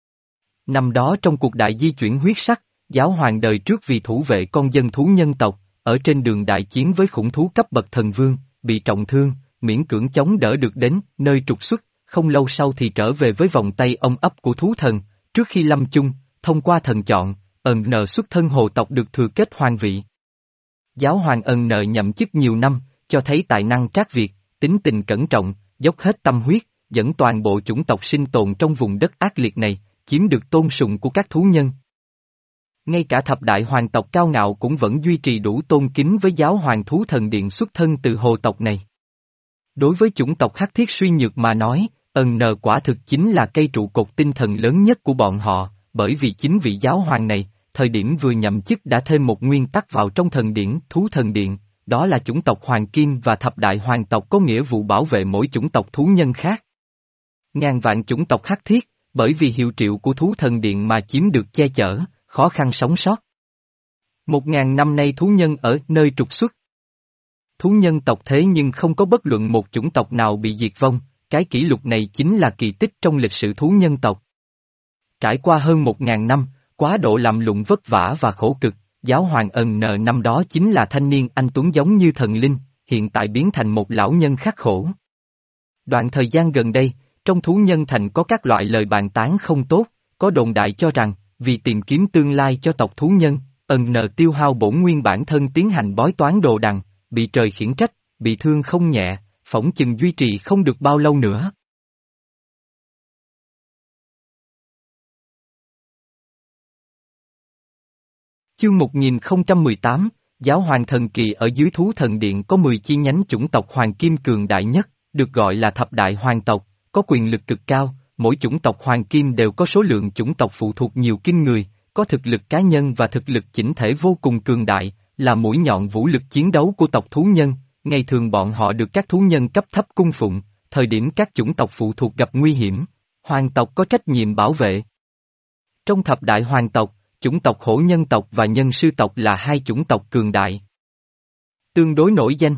Speaker 1: Năm đó trong cuộc đại di chuyển huyết sắc, giáo hoàng đời trước vì thủ vệ con dân thú nhân tộc, ở trên đường đại chiến với khủng thú cấp bậc thần vương, bị trọng thương, miễn cưỡng chống đỡ được đến nơi trục xuất, không lâu sau thì trở về với vòng tay ôm ấp của thú thần, trước khi lâm chung, thông qua thần chọn, Ân N xuất thân hồ tộc được thừa kết hoàng vị. Giáo hoàng Ân N nhậm chức nhiều năm, cho thấy tài năng trác việc, tính tình cẩn trọng, dốc hết tâm huyết, dẫn toàn bộ chủng tộc sinh tồn trong vùng đất ác liệt này, chiếm được tôn sùng của các thú nhân. Ngay cả thập đại hoàng tộc cao ngạo cũng vẫn duy trì đủ tôn kính với giáo hoàng thú thần điện xuất thân từ hồ tộc này. Đối với chủng tộc Hắc Thiết suy nhược mà nói, Ân N quả thực chính là cây trụ cột tinh thần lớn nhất của bọn họ, bởi vì chính vị giáo hoàng này, thời điểm vừa nhậm chức đã thêm một nguyên tắc vào trong thần điển thú thần điện, đó là chủng tộc Hoàng Kim và thập đại hoàng tộc có nghĩa vụ bảo vệ mỗi chủng tộc thú nhân khác. Ngàn vạn chủng tộc Hắc Thiết, bởi vì hiệu triệu của thú thần điện mà chiếm được che chở, khó khăn sống sót. Một ngàn năm nay thú nhân ở nơi trục xuất. Thú nhân tộc thế nhưng không có bất luận một chủng tộc nào bị diệt vong, cái kỷ lục này chính là kỳ tích trong lịch sử thú nhân tộc. Trải qua hơn một ngàn năm, quá độ làm lụng vất vả và khổ cực, giáo hoàng ẩn nờ năm đó chính là thanh niên anh tuấn giống như thần linh, hiện tại biến thành một lão nhân khắc khổ. Đoạn thời gian gần đây, trong thú nhân thành có các loại lời bàn tán không tốt, có đồn đại cho rằng, vì tìm kiếm tương lai cho tộc thú nhân, ẩn nờ tiêu hao bổn nguyên bản thân tiến hành bói toán đồ đằng, bị trời khiển trách, bị thương không nhẹ, phỏng chừng duy trì không được bao lâu nữa. Chương một nghìn không trăm mười tám, Giáo hoàng thần kỳ ở dưới thú thần điện có mười chi nhánh chủng tộc hoàng kim cường đại nhất, được gọi là thập đại hoàng tộc, có quyền lực cực cao, mỗi chủng tộc hoàng kim đều có số lượng chủng tộc phụ thuộc nhiều kinh người, có thực lực cá nhân và thực lực chỉnh thể vô cùng cường đại, là mũi nhọn vũ lực chiến đấu của tộc thú nhân, ngày thường bọn họ được các thú nhân cấp thấp cung phụng, thời điểm các chủng tộc phụ thuộc gặp nguy hiểm, hoàng tộc có trách nhiệm bảo vệ. Trong thập đại hoàng tộc, chủng tộc hổ nhân tộc và nhân sư tộc là hai chủng tộc cường đại. Tương đối nổi danh.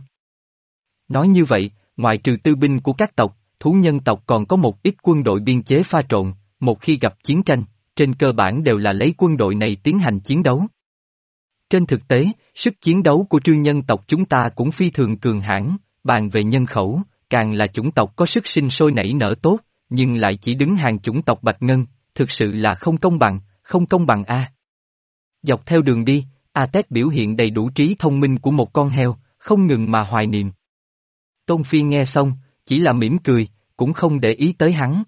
Speaker 1: Nói như vậy, ngoại trừ tư binh của các tộc, thú nhân tộc còn có một ít quân đội biên chế pha trộn, một khi gặp chiến tranh, trên cơ bản đều là lấy quân đội này tiến hành chiến đấu. Trên thực tế, sức chiến đấu của trư nhân tộc chúng ta cũng phi thường cường hãn, bàn về nhân khẩu, càng là chủng tộc có sức sinh sôi nảy nở tốt, nhưng lại chỉ đứng hàng chủng tộc Bạch Ngân, thực sự là không công bằng, không công bằng a. Dọc theo đường đi, A-tét biểu hiện đầy đủ trí thông minh của một con heo, không ngừng mà hoài niệm. Tôn Phi nghe xong, chỉ là mỉm cười, cũng không để ý tới hắn.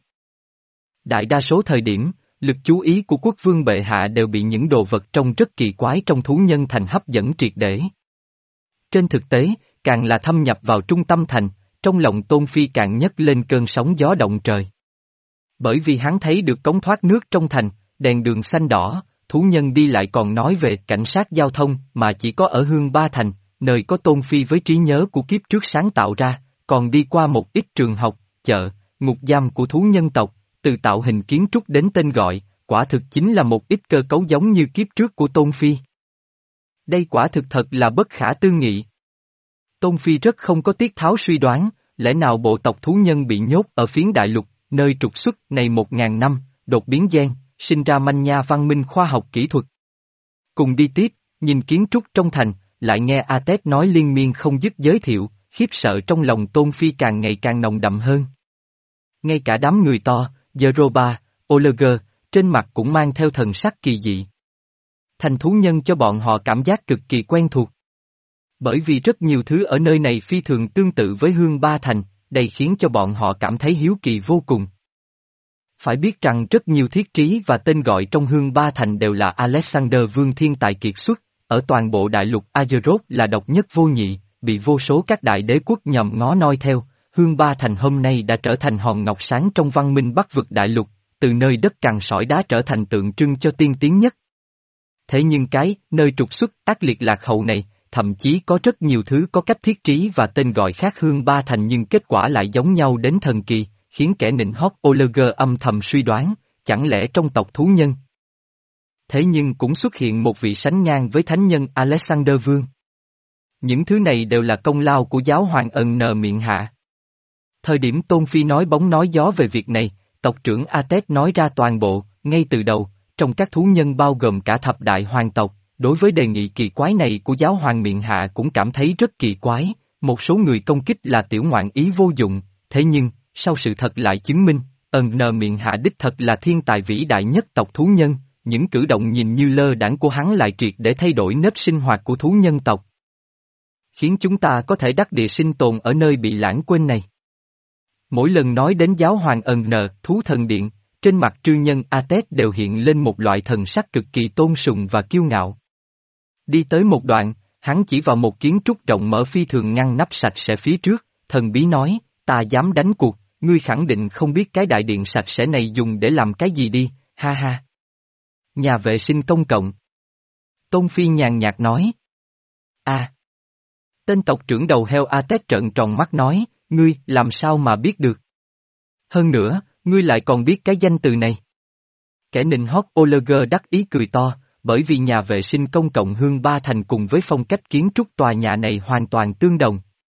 Speaker 1: Đại đa số thời điểm, lực chú ý của quốc vương bệ hạ đều bị những đồ vật trông rất kỳ quái trong thú nhân thành hấp dẫn triệt để. Trên thực tế, càng là thâm nhập vào trung tâm thành, trong lòng Tôn Phi càng nhấc lên cơn sóng gió động trời. Bởi vì hắn thấy được cống thoát nước trong thành, đèn đường xanh đỏ, thú nhân đi lại còn nói về cảnh sát giao thông mà chỉ có ở Hương Ba Thành, nơi có Tôn Phi với trí nhớ của kiếp trước sáng tạo ra, còn đi qua một ít trường học, chợ, ngục giam của thú nhân tộc, từ tạo hình kiến trúc đến tên gọi, quả thực chính là một ít cơ cấu giống như kiếp trước của Tôn Phi. Đây quả thực thật là bất khả tư nghị. Tôn Phi rất không có tiết tháo suy đoán, lẽ nào bộ tộc thú nhân bị nhốt ở phiến đại lục, nơi trục xuất này một ngàn năm, đột biến gen, sinh ra manh nha văn minh khoa học kỹ thuật. Cùng đi tiếp, nhìn kiến trúc trong thành, lại nghe A-tét nói liên miên không dứt giới thiệu, khiếp sợ trong lòng Tôn Phi càng ngày càng nồng đậm hơn. Ngay cả đám người to, Yeroba, Oleger, trên mặt cũng mang theo thần sắc kỳ dị. Thành thú nhân cho bọn họ cảm giác cực kỳ quen thuộc. Bởi vì rất nhiều thứ ở nơi này phi thường tương tự với Hương Ba Thành, đây khiến cho bọn họ cảm thấy hiếu kỳ vô cùng. Phải biết rằng rất nhiều thiết trí và tên gọi trong Hương Ba Thành đều là Alexander Vương thiên tài kiệt xuất, ở toàn bộ đại lục Azeroth là độc nhất vô nhị, bị vô số các đại đế quốc nhòm ngó noi theo. Hương Ba Thành hôm nay đã trở thành hòn ngọc sáng trong văn minh Bắc vực đại lục, từ nơi đất cằn sỏi đá trở thành tượng trưng cho tiên tiến nhất. Thế nhưng cái, nơi trục xuất ác liệt lạc hậu này, thậm chí có rất nhiều thứ có cách thiết trí và tên gọi khác Hương Ba Thành nhưng kết quả lại giống nhau đến thần kỳ, khiến kẻ nịnh hót Oleger âm thầm suy đoán, chẳng lẽ trong tộc thú nhân. Thế nhưng cũng xuất hiện một vị sánh ngang với thánh nhân Alexander Vương. Những thứ này đều là công lao của giáo hoàng ẩn nờ miệng hạ. Thời điểm Tôn Phi nói bóng nói gió về việc này, tộc trưởng A-tét nói ra toàn bộ, ngay từ đầu, trong các thú nhân bao gồm cả thập đại hoàng tộc, đối với đề nghị kỳ quái này của giáo hoàng miệng hạ cũng cảm thấy rất kỳ quái, một số người công kích là tiểu ngoạn ý vô dụng, thế nhưng, sau sự thật lại chứng minh, ẩn nờ miệng hạ đích thật là thiên tài vĩ đại nhất tộc thú nhân, những cử động nhìn như lơ đãng của hắn lại triệt để thay đổi nếp sinh hoạt của thú nhân tộc. Khiến chúng ta có thể đắc địa sinh tồn ở nơi bị lãng quên này. Mỗi lần nói đến giáo hoàng ẩn nờ, thú thần điện, trên mặt trư nhân A-tét đều hiện lên một loại thần sắc cực kỳ tôn sùng và kiêu ngạo. Đi tới một đoạn, hắn chỉ vào một kiến trúc rộng mở phi thường ngăn nắp sạch sẽ phía trước, thần bí nói, ta dám đánh cuộc, ngươi khẳng định không biết cái đại điện sạch sẽ này dùng để làm cái gì đi, ha ha. Nhà vệ sinh công cộng. Tôn Phi nhàn nhạt nói. A. À. Tên tộc trưởng đầu heo A-tét trợn tròn mắt nói, ngươi làm sao mà biết được? Hơn nữa, ngươi lại còn biết cái danh từ này. Kẻ nịnh hót Oleger đắc ý cười to, bởi vì nhà vệ sinh công cộng Hương Ba Thành cùng với phong cách kiến trúc tòa nhà này hoàn toàn tương đồng.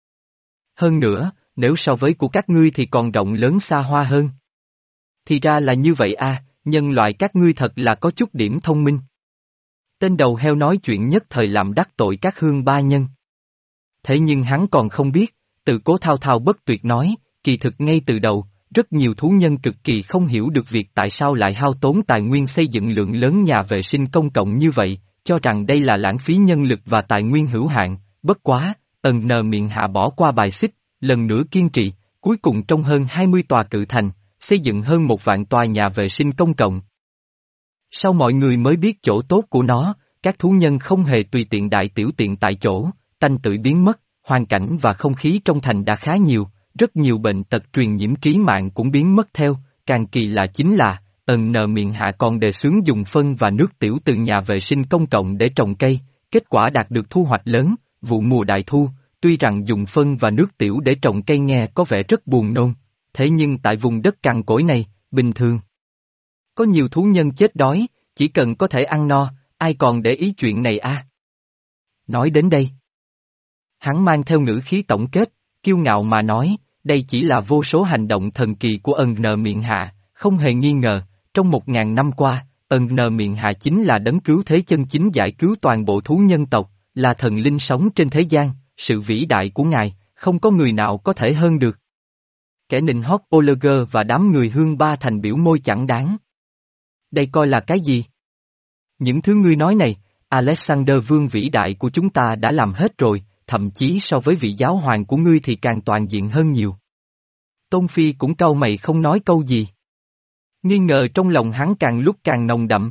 Speaker 1: Hơn nữa, nếu so với của các ngươi thì còn rộng lớn xa hoa hơn. Thì ra là như vậy à, nhân loại các ngươi thật là có chút điểm thông minh. Tên đầu heo nói chuyện nhất thời làm đắc tội các Hương Ba nhân. Thế nhưng hắn còn không biết, từ Cố Thao Thao bất tuyệt nói, kỳ thực ngay từ đầu, rất nhiều thú nhân cực kỳ không hiểu được việc tại sao lại hao tốn tài nguyên xây dựng lượng lớn nhà vệ sinh công cộng như vậy, cho rằng đây là lãng phí nhân lực và tài nguyên hữu hạn, bất quá, ần nờ miệng hạ bỏ qua bài xích, lần nữa kiên trì, cuối cùng trong hơn hai mươi tòa cự thành, xây dựng hơn một vạn tòa nhà vệ sinh công cộng. Sau mọi người mới biết chỗ tốt của nó, các thú nhân không hề tùy tiện đại tiểu tiện tại chỗ, tanh tưởi biến mất, hoàn cảnh và không khí trong thành đã khá nhiều, rất nhiều bệnh tật truyền nhiễm trí mạng cũng biến mất theo, càng kỳ lạ chính là, ần nờ miệng hạ còn đề xướng dùng phân và nước tiểu từ nhà vệ sinh công cộng để trồng cây, kết quả đạt được thu hoạch lớn, vụ mùa đại thu, tuy rằng dùng phân và nước tiểu để trồng cây nghe có vẻ rất buồn nôn, thế nhưng tại vùng đất cằn cỗi này, bình thường. Có nhiều thú nhân chết đói, chỉ cần có thể ăn no, ai còn để ý chuyện này à? Nói đến đây, hắn mang theo ngữ khí tổng kết, kiêu ngạo mà nói, đây chỉ là vô số hành động thần kỳ của ân nờ miệng hạ, không hề nghi ngờ, trong một ngàn năm qua, ân nờ miệng hạ chính là đấng cứu thế chân chính giải cứu toàn bộ thú nhân tộc, là thần linh sống trên thế gian, sự vĩ đại của ngài, không có người nào có thể hơn được. Kẻ nịnh hót Oliver và đám người Hương Ba Thành biểu môi chẳng đáng. Đây coi là cái gì? Những thứ ngươi nói này, Alexander Vương vĩ đại của chúng ta đã làm hết rồi, thậm chí so với vị giáo hoàng của ngươi thì càng toàn diện hơn nhiều. Tôn Phi cũng cau mày không nói câu gì. Nghi ngờ trong lòng hắn càng lúc càng nồng đậm.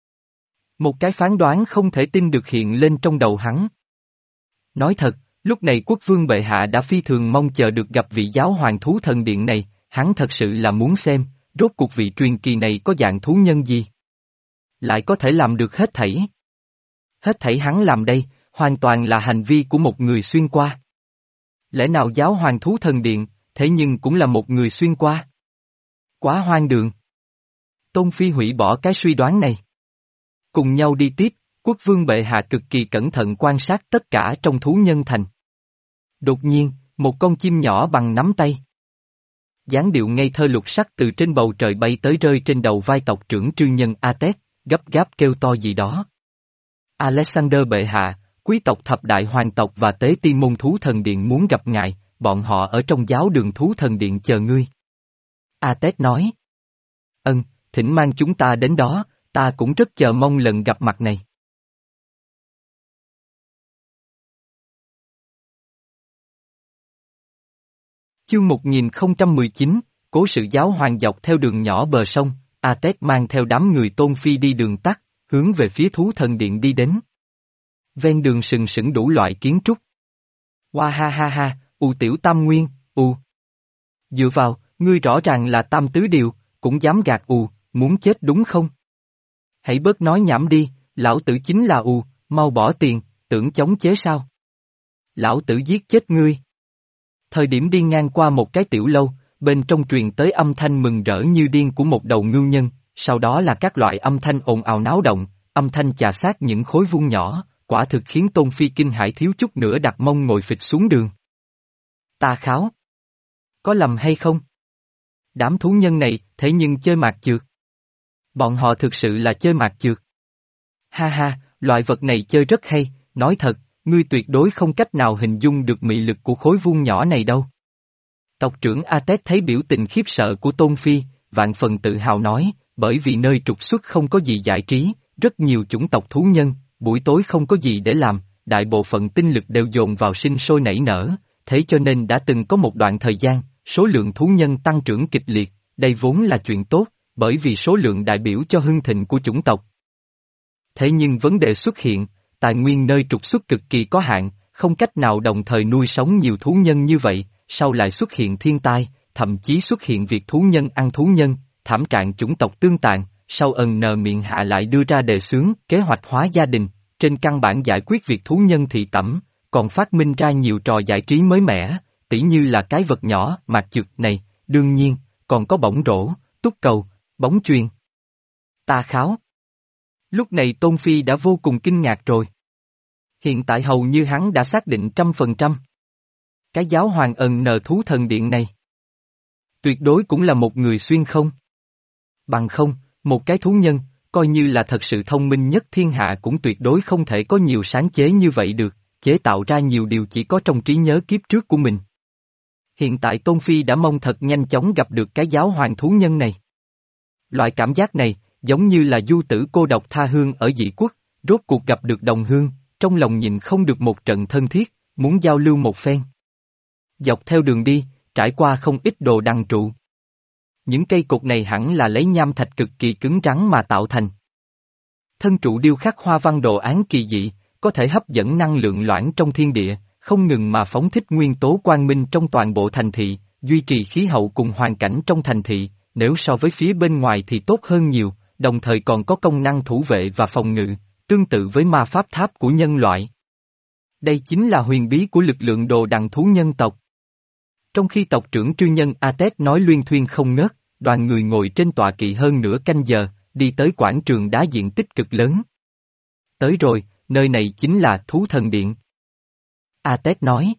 Speaker 1: Một cái phán đoán không thể tin được hiện lên trong đầu hắn. Nói thật, lúc này quốc vương bệ hạ đã phi thường mong chờ được gặp vị giáo hoàng thú thần điện này, hắn thật sự là muốn xem, rốt cuộc vị truyền kỳ này có dạng thú nhân gì. Lại có thể làm được hết thảy. Hết thảy hắn làm đây, hoàn toàn là hành vi của một người xuyên qua. Lẽ nào giáo hoàng thú thần điện, thế nhưng cũng là một người xuyên qua? Quá hoang đường. Tôn Phi hủy bỏ cái suy đoán này. Cùng nhau đi tiếp, quốc vương bệ hạ cực kỳ cẩn thận quan sát tất cả trong thú nhân thành. Đột nhiên, một con chim nhỏ bằng nắm tay. Dáng điệu ngây thơ lục sắc từ trên bầu trời bay tới rơi trên đầu vai tộc trưởng trư nhân Atet, gấp gáp kêu to gì đó. Alexander bệ hạ, quý tộc thập đại hoàng tộc và tế ti môn thú thần điện muốn gặp ngài, bọn họ ở trong giáo đường thú thần điện chờ ngươi. Atet nói. Ân, thỉnh mang chúng ta đến đó, ta cũng rất chờ mong lần gặp mặt này. Chương một nghìn không trăm mười chín, cố sự giáo hoàng dọc theo đường nhỏ bờ sông, Atet mang theo đám người Tôn Phi đi đường tắt, hướng về phía thú thần điện đi đến. Ven đường sừng sững đủ loại kiến trúc. Hoa ha ha ha, u tiểu tam nguyên, u. Dựa vào, ngươi rõ ràng là tam tứ điều, cũng dám gạt u, muốn chết đúng không? Hãy bớt nói nhảm đi, lão tử chính là u, mau bỏ tiền, tưởng chống chế sao? Lão tử giết chết ngươi. Thời điểm đi ngang qua một cái tiểu lâu, bên trong truyền tới âm thanh mừng rỡ như điên của một đầu ngưu nhân, sau đó là các loại âm thanh ồn ào náo động, âm thanh chà sát những khối vuông nhỏ, quả thực khiến Tôn Phi kinh hãi thiếu chút nữa đặt mông ngồi phịch xuống đường. Ta kháo. Có lầm hay không? Đám thú nhân này, thế nhưng chơi mạc chược. Bọn họ thực sự là chơi mạc chược. Ha ha, loại vật này chơi rất hay, nói thật, ngươi tuyệt đối không cách nào hình dung được mị lực của khối vuông nhỏ này đâu. Tộc trưởng Atet thấy biểu tình khiếp sợ của Tôn Phi, vạn phần tự hào nói, bởi vì nơi trục xuất không có gì giải trí, rất nhiều chủng tộc thú nhân, buổi tối không có gì để làm, đại bộ phận tinh lực đều dồn vào sinh sôi nảy nở, thế cho nên đã từng có một đoạn thời gian, số lượng thú nhân tăng trưởng kịch liệt, đây vốn là chuyện tốt, bởi vì số lượng đại biểu cho hưng thịnh của chủng tộc. Thế nhưng vấn đề xuất hiện, tài nguyên nơi trục xuất cực kỳ có hạn, không cách nào đồng thời nuôi sống nhiều thú nhân như vậy, sau lại xuất hiện thiên tai, thậm chí xuất hiện việc thú nhân ăn thú nhân, thảm trạng chủng tộc tương tàn, sau ẩn nờ miệng hạ lại đưa ra đề xướng kế hoạch hóa gia đình, trên căn bản giải quyết việc thú nhân thị tẩm, còn phát minh ra nhiều trò giải trí mới mẻ, tỉ như là cái vật nhỏ mạc chực này, đương nhiên, còn có bổng rổ, túc cầu, bóng chuyền. Ta kháo. Lúc này Tôn Phi đã vô cùng kinh ngạc rồi. Hiện tại hầu như hắn đã xác định trăm phần trăm. Cái giáo hoàng ẩn nờ thú thần điện này tuyệt đối cũng là một người xuyên không. Bằng không, một cái thú nhân, coi như là thật sự thông minh nhất thiên hạ cũng tuyệt đối không thể có nhiều sáng chế như vậy được, chế tạo ra nhiều điều chỉ có trong trí nhớ kiếp trước của mình. Hiện tại Tôn Phi đã mong thật nhanh chóng gặp được cái giáo hoàng thú nhân này. Loại cảm giác này, giống như là du tử cô độc tha hương ở dị quốc, rốt cuộc gặp được đồng hương, trong lòng nhịn không được một trận thân thiết, muốn giao lưu một phen. Dọc theo đường đi, trải qua không ít đồ đằng trụ. Những cây cột này hẳn là lấy nham thạch cực kỳ cứng rắn mà tạo thành. Thân trụ điêu khắc hoa văn đồ án kỳ dị, có thể hấp dẫn năng lượng loãng trong thiên địa, không ngừng mà phóng thích nguyên tố quang minh trong toàn bộ thành thị, duy trì khí hậu cùng hoàn cảnh trong thành thị, nếu so với phía bên ngoài thì tốt hơn nhiều, đồng thời còn có công năng thủ vệ và phòng ngự, tương tự với ma pháp tháp của nhân loại. Đây chính là huyền bí của lực lượng đồ đằng thú nhân tộc. Trong khi tộc trưởng trư nhân Atet nói luyên thuyên không ngớt, đoàn người ngồi trên tọa kỵ hơn nửa canh giờ, đi tới quảng trường đá diện tích cực lớn. Tới rồi, nơi này chính là thú thần điện. Atet nói.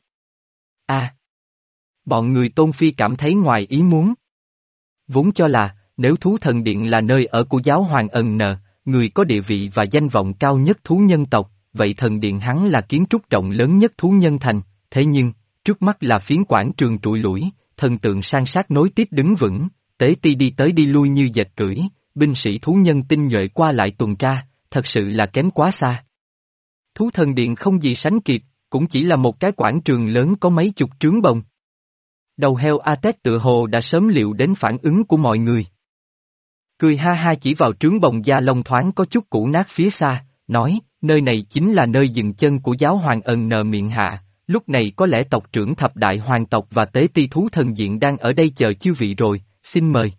Speaker 1: a à, bọn người Tôn Phi cảm thấy ngoài ý muốn. Vốn cho là, nếu thú thần điện là nơi ở của giáo hoàng ẩn nờ, người có địa vị và danh vọng cao nhất thú nhân tộc, vậy thần điện hắn là kiến trúc rộng lớn nhất thú nhân thành, thế nhưng, trước mắt là phiến quảng trường trụi lủi, thần tượng san sát nối tiếp đứng vững, tế ti đi tới đi lui như dệt cưỡi, binh sĩ thú nhân tinh nhuệ qua lại tuần tra, thật sự là kém quá xa. Thú thần điện không gì sánh kịp, cũng chỉ là một cái quảng trường lớn có mấy chục trướng bồng. Đầu heo Atet tựa hồ đã sớm liệu đến phản ứng của mọi người. Cười ha ha chỉ vào trướng bồng da lông thoáng có chút cũ nát phía xa, nói, nơi này chính là nơi dừng chân của giáo hoàng ẩn nờ miệng hạ, lúc này có lẽ tộc trưởng thập đại hoàng tộc và tế ti thú thần diện đang ở đây chờ chư vị rồi, xin mời.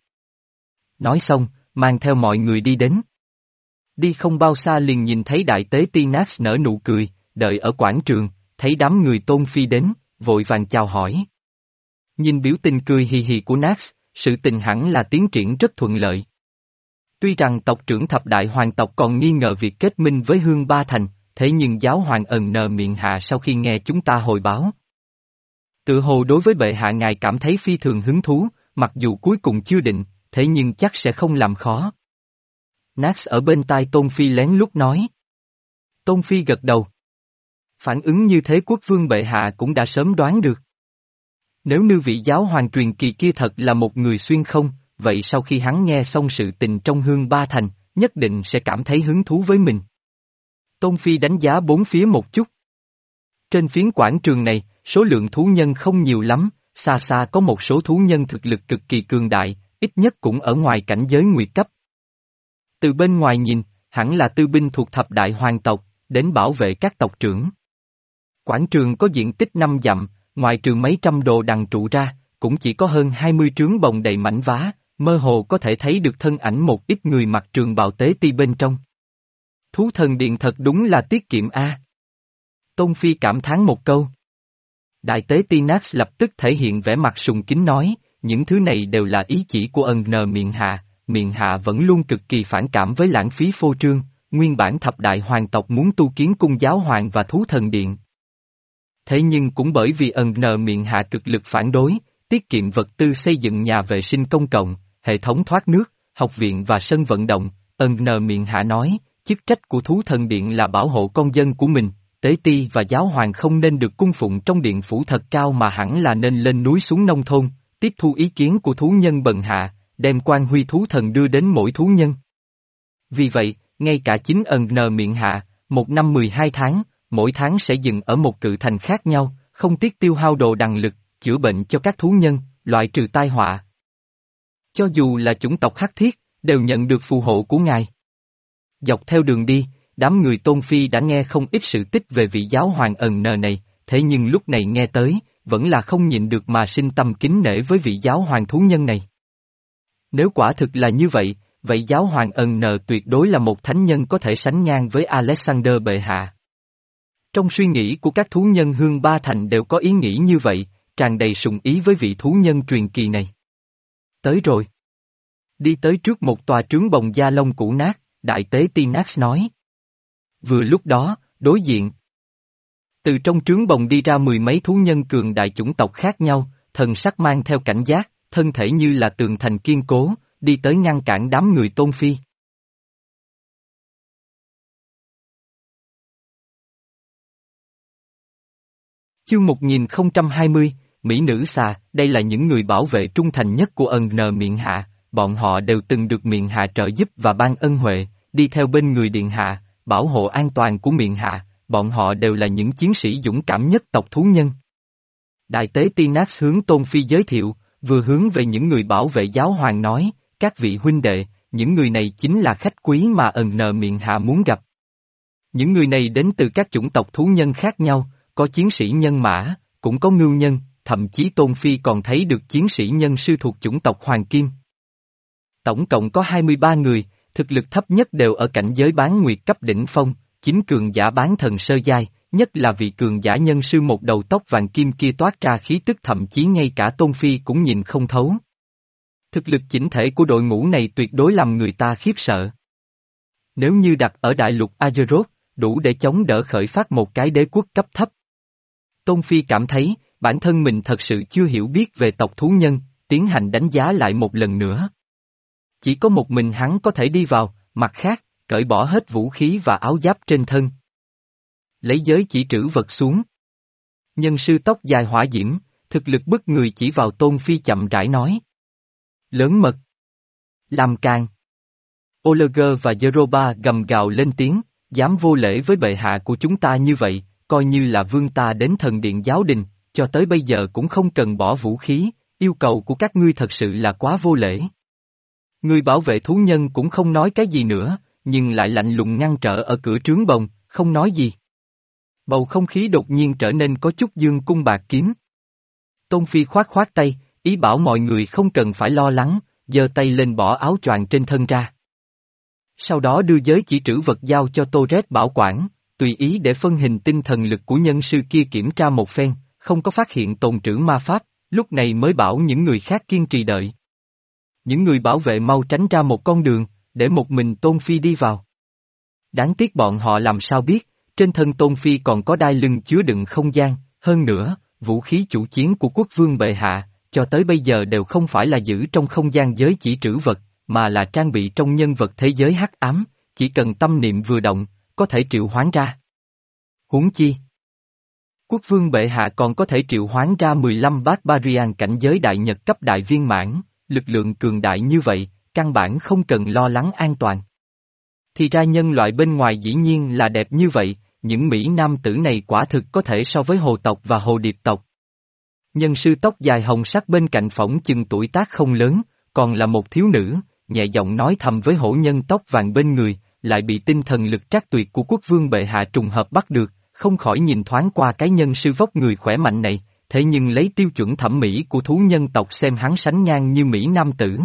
Speaker 1: Nói xong, mang theo mọi người đi đến. Đi không bao xa liền nhìn thấy đại tế ti Nax nở nụ cười, đợi ở quảng trường, thấy đám người Tôn Phi đến, vội vàng chào hỏi. Nhìn biểu tình cười hì hì của Nax, sự tình hẳn là tiến triển rất thuận lợi. Tuy rằng tộc trưởng thập đại hoàng tộc còn nghi ngờ việc kết minh với Hương Ba Thành, thế nhưng giáo hoàng ẩn nờ miệng hạ sau khi nghe chúng ta hồi báo. Tự hồ đối với bệ hạ ngài cảm thấy phi thường hứng thú, mặc dù cuối cùng chưa định, thế nhưng chắc sẽ không làm khó. Nax ở bên tai Tôn Phi lén lút nói. Tôn Phi gật đầu. Phản ứng như thế quốc vương bệ hạ cũng đã sớm đoán được. Nếu như vị giáo hoàng truyền kỳ kia thật là một người xuyên không, vậy sau khi hắn nghe xong sự tình trong Hương Ba Thành, nhất định sẽ cảm thấy hứng thú với mình. Tôn Phi đánh giá bốn phía một chút. Trên phiến quảng trường này, số lượng thú nhân không nhiều lắm, xa xa có một số thú nhân thực lực cực kỳ cường đại, ít nhất cũng ở ngoài cảnh giới nguyệt cấp. Từ bên ngoài nhìn, hẳn là tư binh thuộc thập đại hoàng tộc, đến bảo vệ các tộc trưởng. Quảng trường có diện tích năm dặm, ngoài trừ mấy trăm đồ đằng trụ ra, cũng chỉ có hơn hai mươi trướng bồng đầy mảnh vá, mơ hồ có thể thấy được thân ảnh một ít người mặc trường bào tế ti bên trong. Thú thần điện thật đúng là tiết kiệm a. Tôn Phi cảm thán một câu. Đại tế ti Nax lập tức thể hiện vẻ mặt sùng kính nói, những thứ này đều là ý chỉ của ân nờ miệng hạ, miệng hạ vẫn luôn cực kỳ phản cảm với lãng phí phô trương, nguyên bản thập đại hoàng tộc muốn tu kiến cung giáo hoàng và thú thần điện. Thế nhưng cũng bởi vì ân nờ miệng hạ cực lực phản đối, tiết kiệm vật tư xây dựng nhà vệ sinh công cộng, hệ thống thoát nước, học viện và sân vận động, ân nờ miệng hạ nói, chức trách của thú thần điện là bảo hộ con dân của mình, tế ti và giáo hoàng không nên được cung phụng trong điện phủ thật cao mà hẳn là nên lên núi xuống nông thôn, tiếp thu ý kiến của thú nhân bần hạ, đem quan huy thú thần đưa đến mỗi thú nhân. Vì vậy, ngay cả chính ân nờ miệng hạ, một năm mười hai tháng, mỗi tháng sẽ dừng ở một cự thành khác nhau, không tiếc tiêu hao đồ đằng lực, chữa bệnh cho các thú nhân, loại trừ tai họa. Cho dù là chủng tộc hắc thiết, đều nhận được phù hộ của ngài. Dọc theo đường đi, đám người Tôn Phi đã nghe không ít sự tích về vị giáo hoàng ẩn nờ này, thế nhưng lúc này nghe tới, vẫn là không nhịn được mà sinh tâm kính nể với vị giáo hoàng thú nhân này. Nếu quả thực là như vậy, vậy giáo hoàng ẩn nờ tuyệt đối là một thánh nhân có thể sánh ngang với Alexander bệ hạ. Trong suy nghĩ của các thú nhân Hương Ba Thành đều có ý nghĩ như vậy, tràn đầy sùng ý với vị thú nhân truyền kỳ này. Tới rồi. Đi tới trước một tòa trướng bồng da lông cũ nát, đại tế Tinax nói. Vừa lúc đó, đối diện. Từ trong trướng bồng đi ra mười mấy thú nhân cường đại chủng tộc khác nhau, thần sắc mang theo cảnh giác, thân thể như là tường thành kiên cố, đi tới ngăn cản đám người Tôn Phi. Chương một nghìn không trăm hai mươi, Mỹ nữ xà, đây là những người bảo vệ trung thành nhất của ân nờ Miện Hạ, bọn họ đều từng được Miện Hạ trợ giúp và ban ân huệ, đi theo bên người Điện Hạ, bảo hộ an toàn của Miện Hạ, bọn họ đều là những chiến sĩ dũng cảm nhất tộc thú nhân. Đại tế Tinax hướng Tôn Phi giới thiệu, vừa hướng về những người bảo vệ giáo hoàng nói, các vị huynh đệ, những người này chính là khách quý mà ân nờ Miện Hạ muốn gặp. Những người này đến từ các chủng tộc thú nhân khác nhau, có chiến sĩ nhân mã, cũng có ngưu nhân, thậm chí Tôn Phi còn thấy được chiến sĩ nhân sư thuộc chủng tộc Hoàng Kim. Tổng cộng có hai mươi ba người, thực lực thấp nhất đều ở cảnh giới bán nguyệt cấp đỉnh phong, chính cường giả bán thần sơ giai, nhất là vị cường giả nhân sư một đầu tóc vàng kim kia toát ra khí tức thậm chí ngay cả Tôn Phi cũng nhìn không thấu. Thực lực chỉnh thể của đội ngũ này tuyệt đối làm người ta khiếp sợ. Nếu như đặt ở đại lục Azeroth, đủ để chống đỡ khởi phát một cái đế quốc cấp thấp. Tôn Phi cảm thấy, bản thân mình thật sự chưa hiểu biết về tộc thú nhân, tiến hành đánh giá lại một lần nữa. Chỉ có một mình hắn có thể đi vào, mặt khác, cởi bỏ hết vũ khí và áo giáp trên thân. Lấy giới chỉ trữ vật xuống. Nhân sư tóc dài hỏa diễm, thực lực bức người chỉ vào Tôn Phi chậm rãi nói. Lớn mật. Làm càng. Oleger và Jeroba gầm gào lên tiếng, dám vô lễ với bệ hạ của chúng ta như vậy, coi như là vương ta đến thần điện giáo đình, cho tới bây giờ cũng không cần bỏ vũ khí, yêu cầu của các ngươi thật sự là quá vô lễ. Người bảo vệ thú nhân cũng không nói cái gì nữa, nhưng lại lạnh lùng ngăn trở ở cửa trướng bồng, không nói gì. Bầu không khí đột nhiên trở nên có chút dương cung bạc kiếm. Tôn Phi khoát khoát tay, ý bảo mọi người không cần phải lo lắng, giơ tay lên bỏ áo choàng trên thân ra. Sau đó đưa giới chỉ trữ vật giao cho Torres bảo quản, tùy ý để phân hình tinh thần lực của nhân sư kia kiểm tra một phen, không có phát hiện tồn trữ ma pháp, lúc này mới bảo những người khác kiên trì đợi. Những người bảo vệ mau tránh ra một con đường, để một mình Tôn Phi đi vào. Đáng tiếc bọn họ làm sao biết, trên thân Tôn Phi còn có đai lưng chứa đựng không gian, hơn nữa, vũ khí chủ chiến của quốc vương bệ hạ, cho tới bây giờ đều không phải là giữ trong không gian giới chỉ trữ vật, mà là trang bị trong nhân vật thế giới hắc ám, chỉ cần tâm niệm vừa động, có thể triệu hoán ra. Huống chi. Quốc vương bệ hạ còn có thể triệu hoán ra mười lăm Barbarian cảnh giới đại nhật cấp đại viên mãn, lực lượng cường đại như vậy, căn bản không cần lo lắng an toàn. Thì ra nhân loại bên ngoài dĩ nhiên là đẹp như vậy, những Mỹ nam tử này quả thực có thể so với hồ tộc và hồ điệp tộc. Nhân sư tóc dài hồng sắc bên cạnh phỏng chừng tuổi tác không lớn, còn là một thiếu nữ, nhẹ giọng nói thầm với hổ nhân tóc vàng bên người, lại bị tinh thần lực trác tuyệt của quốc vương bệ hạ trùng hợp bắt được, không khỏi nhìn thoáng qua cái nhân sư vóc người khỏe mạnh này, thế nhưng lấy tiêu chuẩn thẩm mỹ của thú nhân tộc xem hắn sánh ngang như Mỹ nam tử.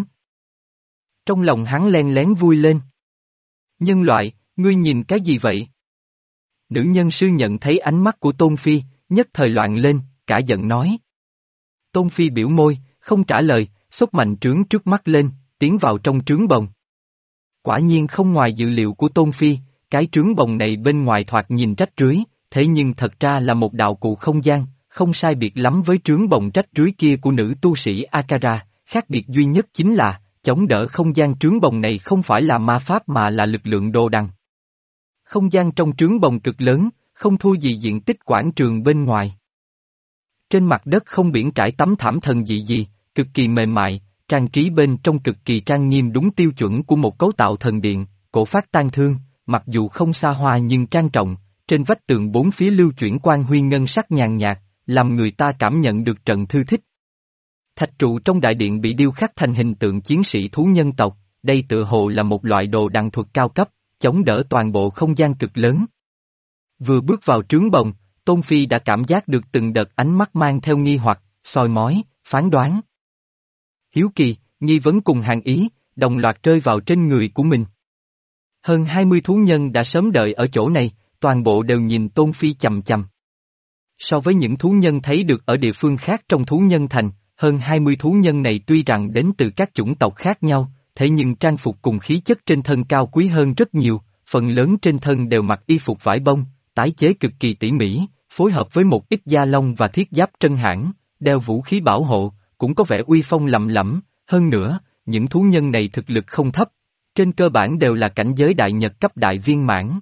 Speaker 1: Trong lòng hắn len lén vui lên. Nhân loại, ngươi nhìn cái gì vậy? Nữ nhân sư nhận thấy ánh mắt của Tôn Phi, nhất thời loạn lên, cả giận nói. Tôn Phi biểu môi, không trả lời, xốc mạnh trướng trước mắt lên, tiến vào trong trướng bồng. Quả nhiên không ngoài dự liệu của Tôn Phi, cái trướng bồng này bên ngoài thoạt nhìn rách rưới, thế nhưng thật ra là một đạo cụ không gian, không sai biệt lắm với trướng bồng rách rưới kia của nữ tu sĩ Akara, khác biệt duy nhất chính là, chống đỡ không gian trướng bồng này không phải là ma pháp mà là lực lượng đồ đằng. Không gian trong trướng bồng cực lớn, không thua gì diện tích quảng trường bên ngoài. Trên mặt đất không biển trải tấm thảm thần dị gì, cực kỳ mềm mại, trang trí bên trong cực kỳ trang nghiêm đúng tiêu chuẩn của một cấu tạo thần điện, cổ phát tang thương, mặc dù không xa hoa nhưng trang trọng, trên vách tường bốn phía lưu chuyển quang huy ngân sắc nhàn nhạt, làm người ta cảm nhận được trận thư thích. Thạch trụ trong đại điện bị điêu khắc thành hình tượng chiến sĩ thú nhân tộc, đây tựa hồ là một loại đồ đằng thuật cao cấp, chống đỡ toàn bộ không gian cực lớn. Vừa bước vào trướng bồng, Tôn Phi đã cảm giác được từng đợt ánh mắt mang theo nghi hoặc, soi mói, phán đoán. Hiếu kỳ, nghi vấn cùng hàng ý, đồng loạt rơi vào trên người của mình. Hơn hai mươi thú nhân đã sớm đợi ở chỗ này, toàn bộ đều nhìn Tôn Phi chằm chằm. So với những thú nhân thấy được ở địa phương khác trong thú nhân thành, hơn hai mươi thú nhân này tuy rằng đến từ các chủng tộc khác nhau, thế nhưng trang phục cùng khí chất trên thân cao quý hơn rất nhiều, phần lớn trên thân đều mặc y phục vải bông, tái chế cực kỳ tỉ mỉ, phối hợp với một ít da lông và thiết giáp trân hãn, đeo vũ khí bảo hộ, cũng có vẻ uy phong lậm lẫm, hơn nữa, những thú nhân này thực lực không thấp, trên cơ bản đều là cảnh giới đại nhật cấp đại viên mãn.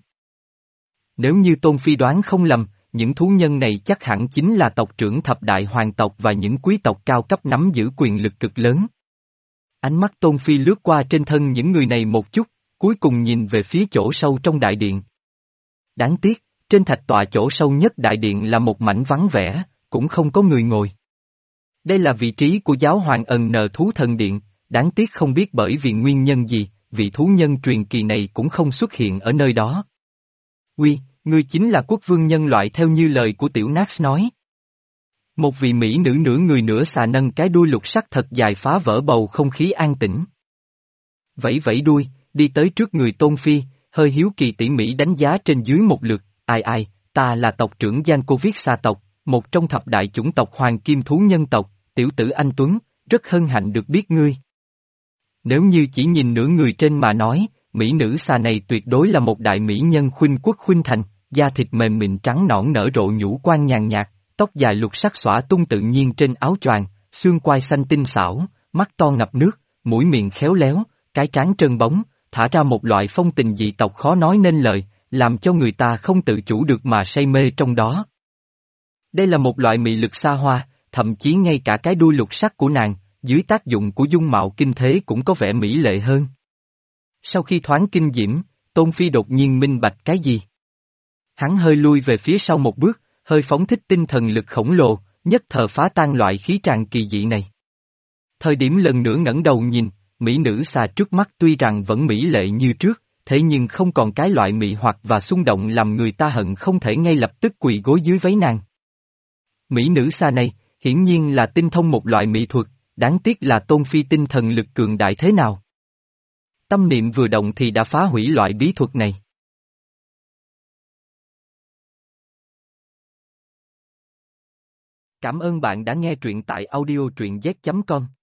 Speaker 1: Nếu như Tôn Phi đoán không lầm, những thú nhân này chắc hẳn chính là tộc trưởng thập đại hoàng tộc và những quý tộc cao cấp nắm giữ quyền lực cực lớn. Ánh mắt Tôn Phi lướt qua trên thân những người này một chút, cuối cùng nhìn về phía chỗ sâu trong đại điện. Đáng tiếc, trên thạch tọa chỗ sâu nhất đại điện là một mảnh vắng vẻ, cũng không có người ngồi. Đây là vị trí của giáo hoàng ẩn nờ thú thần điện, đáng tiếc không biết bởi vì nguyên nhân gì, vị thú nhân truyền kỳ này cũng không xuất hiện ở nơi đó. Uy, ngươi chính là quốc vương nhân loại theo như lời của tiểu Nax nói. Một vị mỹ nữ nửa người nửa xà nâng cái đuôi lục sắc thật dài phá vỡ bầu không khí an tĩnh. Vẫy vẫy đuôi, đi tới trước người Tôn Phi, hơi hiếu kỳ tỉ mỉ đánh giá trên dưới một lượt, ai ai, ta là tộc trưởng Giang Cô Viết xà tộc, một trong thập đại chủng tộc hoàng kim thú nhân tộc, tiểu tử anh Tuấn, rất hân hạnh được biết ngươi. Nếu như chỉ nhìn nửa người trên mà nói, mỹ nữ xà này tuyệt đối là một đại mỹ nhân khuynh quốc khuynh thành, da thịt mềm mịn trắng nõn nở rộ nhũ quan nhàn nhạt, tóc dài lục sắc xõa tung tự nhiên trên áo choàng, xương quai xanh tinh xảo, mắt to ngập nước, mũi miệng khéo léo, cái trán trơn bóng, thả ra một loại phong tình dị tộc khó nói nên lời, làm cho người ta không tự chủ được mà say mê trong đó. Đây là một loại mị lực xa hoa, thậm chí ngay cả cái đuôi lục sắc của nàng, dưới tác dụng của dung mạo kinh thế cũng có vẻ mỹ lệ hơn. Sau khi thoáng kinh diễm, Tôn Phi đột nhiên minh bạch cái gì? Hắn hơi lui về phía sau một bước, hơi phóng thích tinh thần lực khổng lồ, nhất thời phá tan loại khí tràng kỳ dị này. Thời điểm lần nữa ngẩng đầu nhìn, mỹ nữ xà trước mắt tuy rằng vẫn mỹ lệ như trước, thế nhưng không còn cái loại mị hoặc và xung động làm người ta hận không thể ngay lập tức quỳ gối dưới váy nàng. Mỹ nữ xà này, hiển nhiên là tinh thông một loại mỹ thuật, đáng tiếc là Tôn Phi tinh thần lực cường đại thế nào. Tâm niệm vừa động thì đã phá hủy loại bí thuật này. Cảm ơn bạn đã nghe truyện tại audio truyện z chấm com.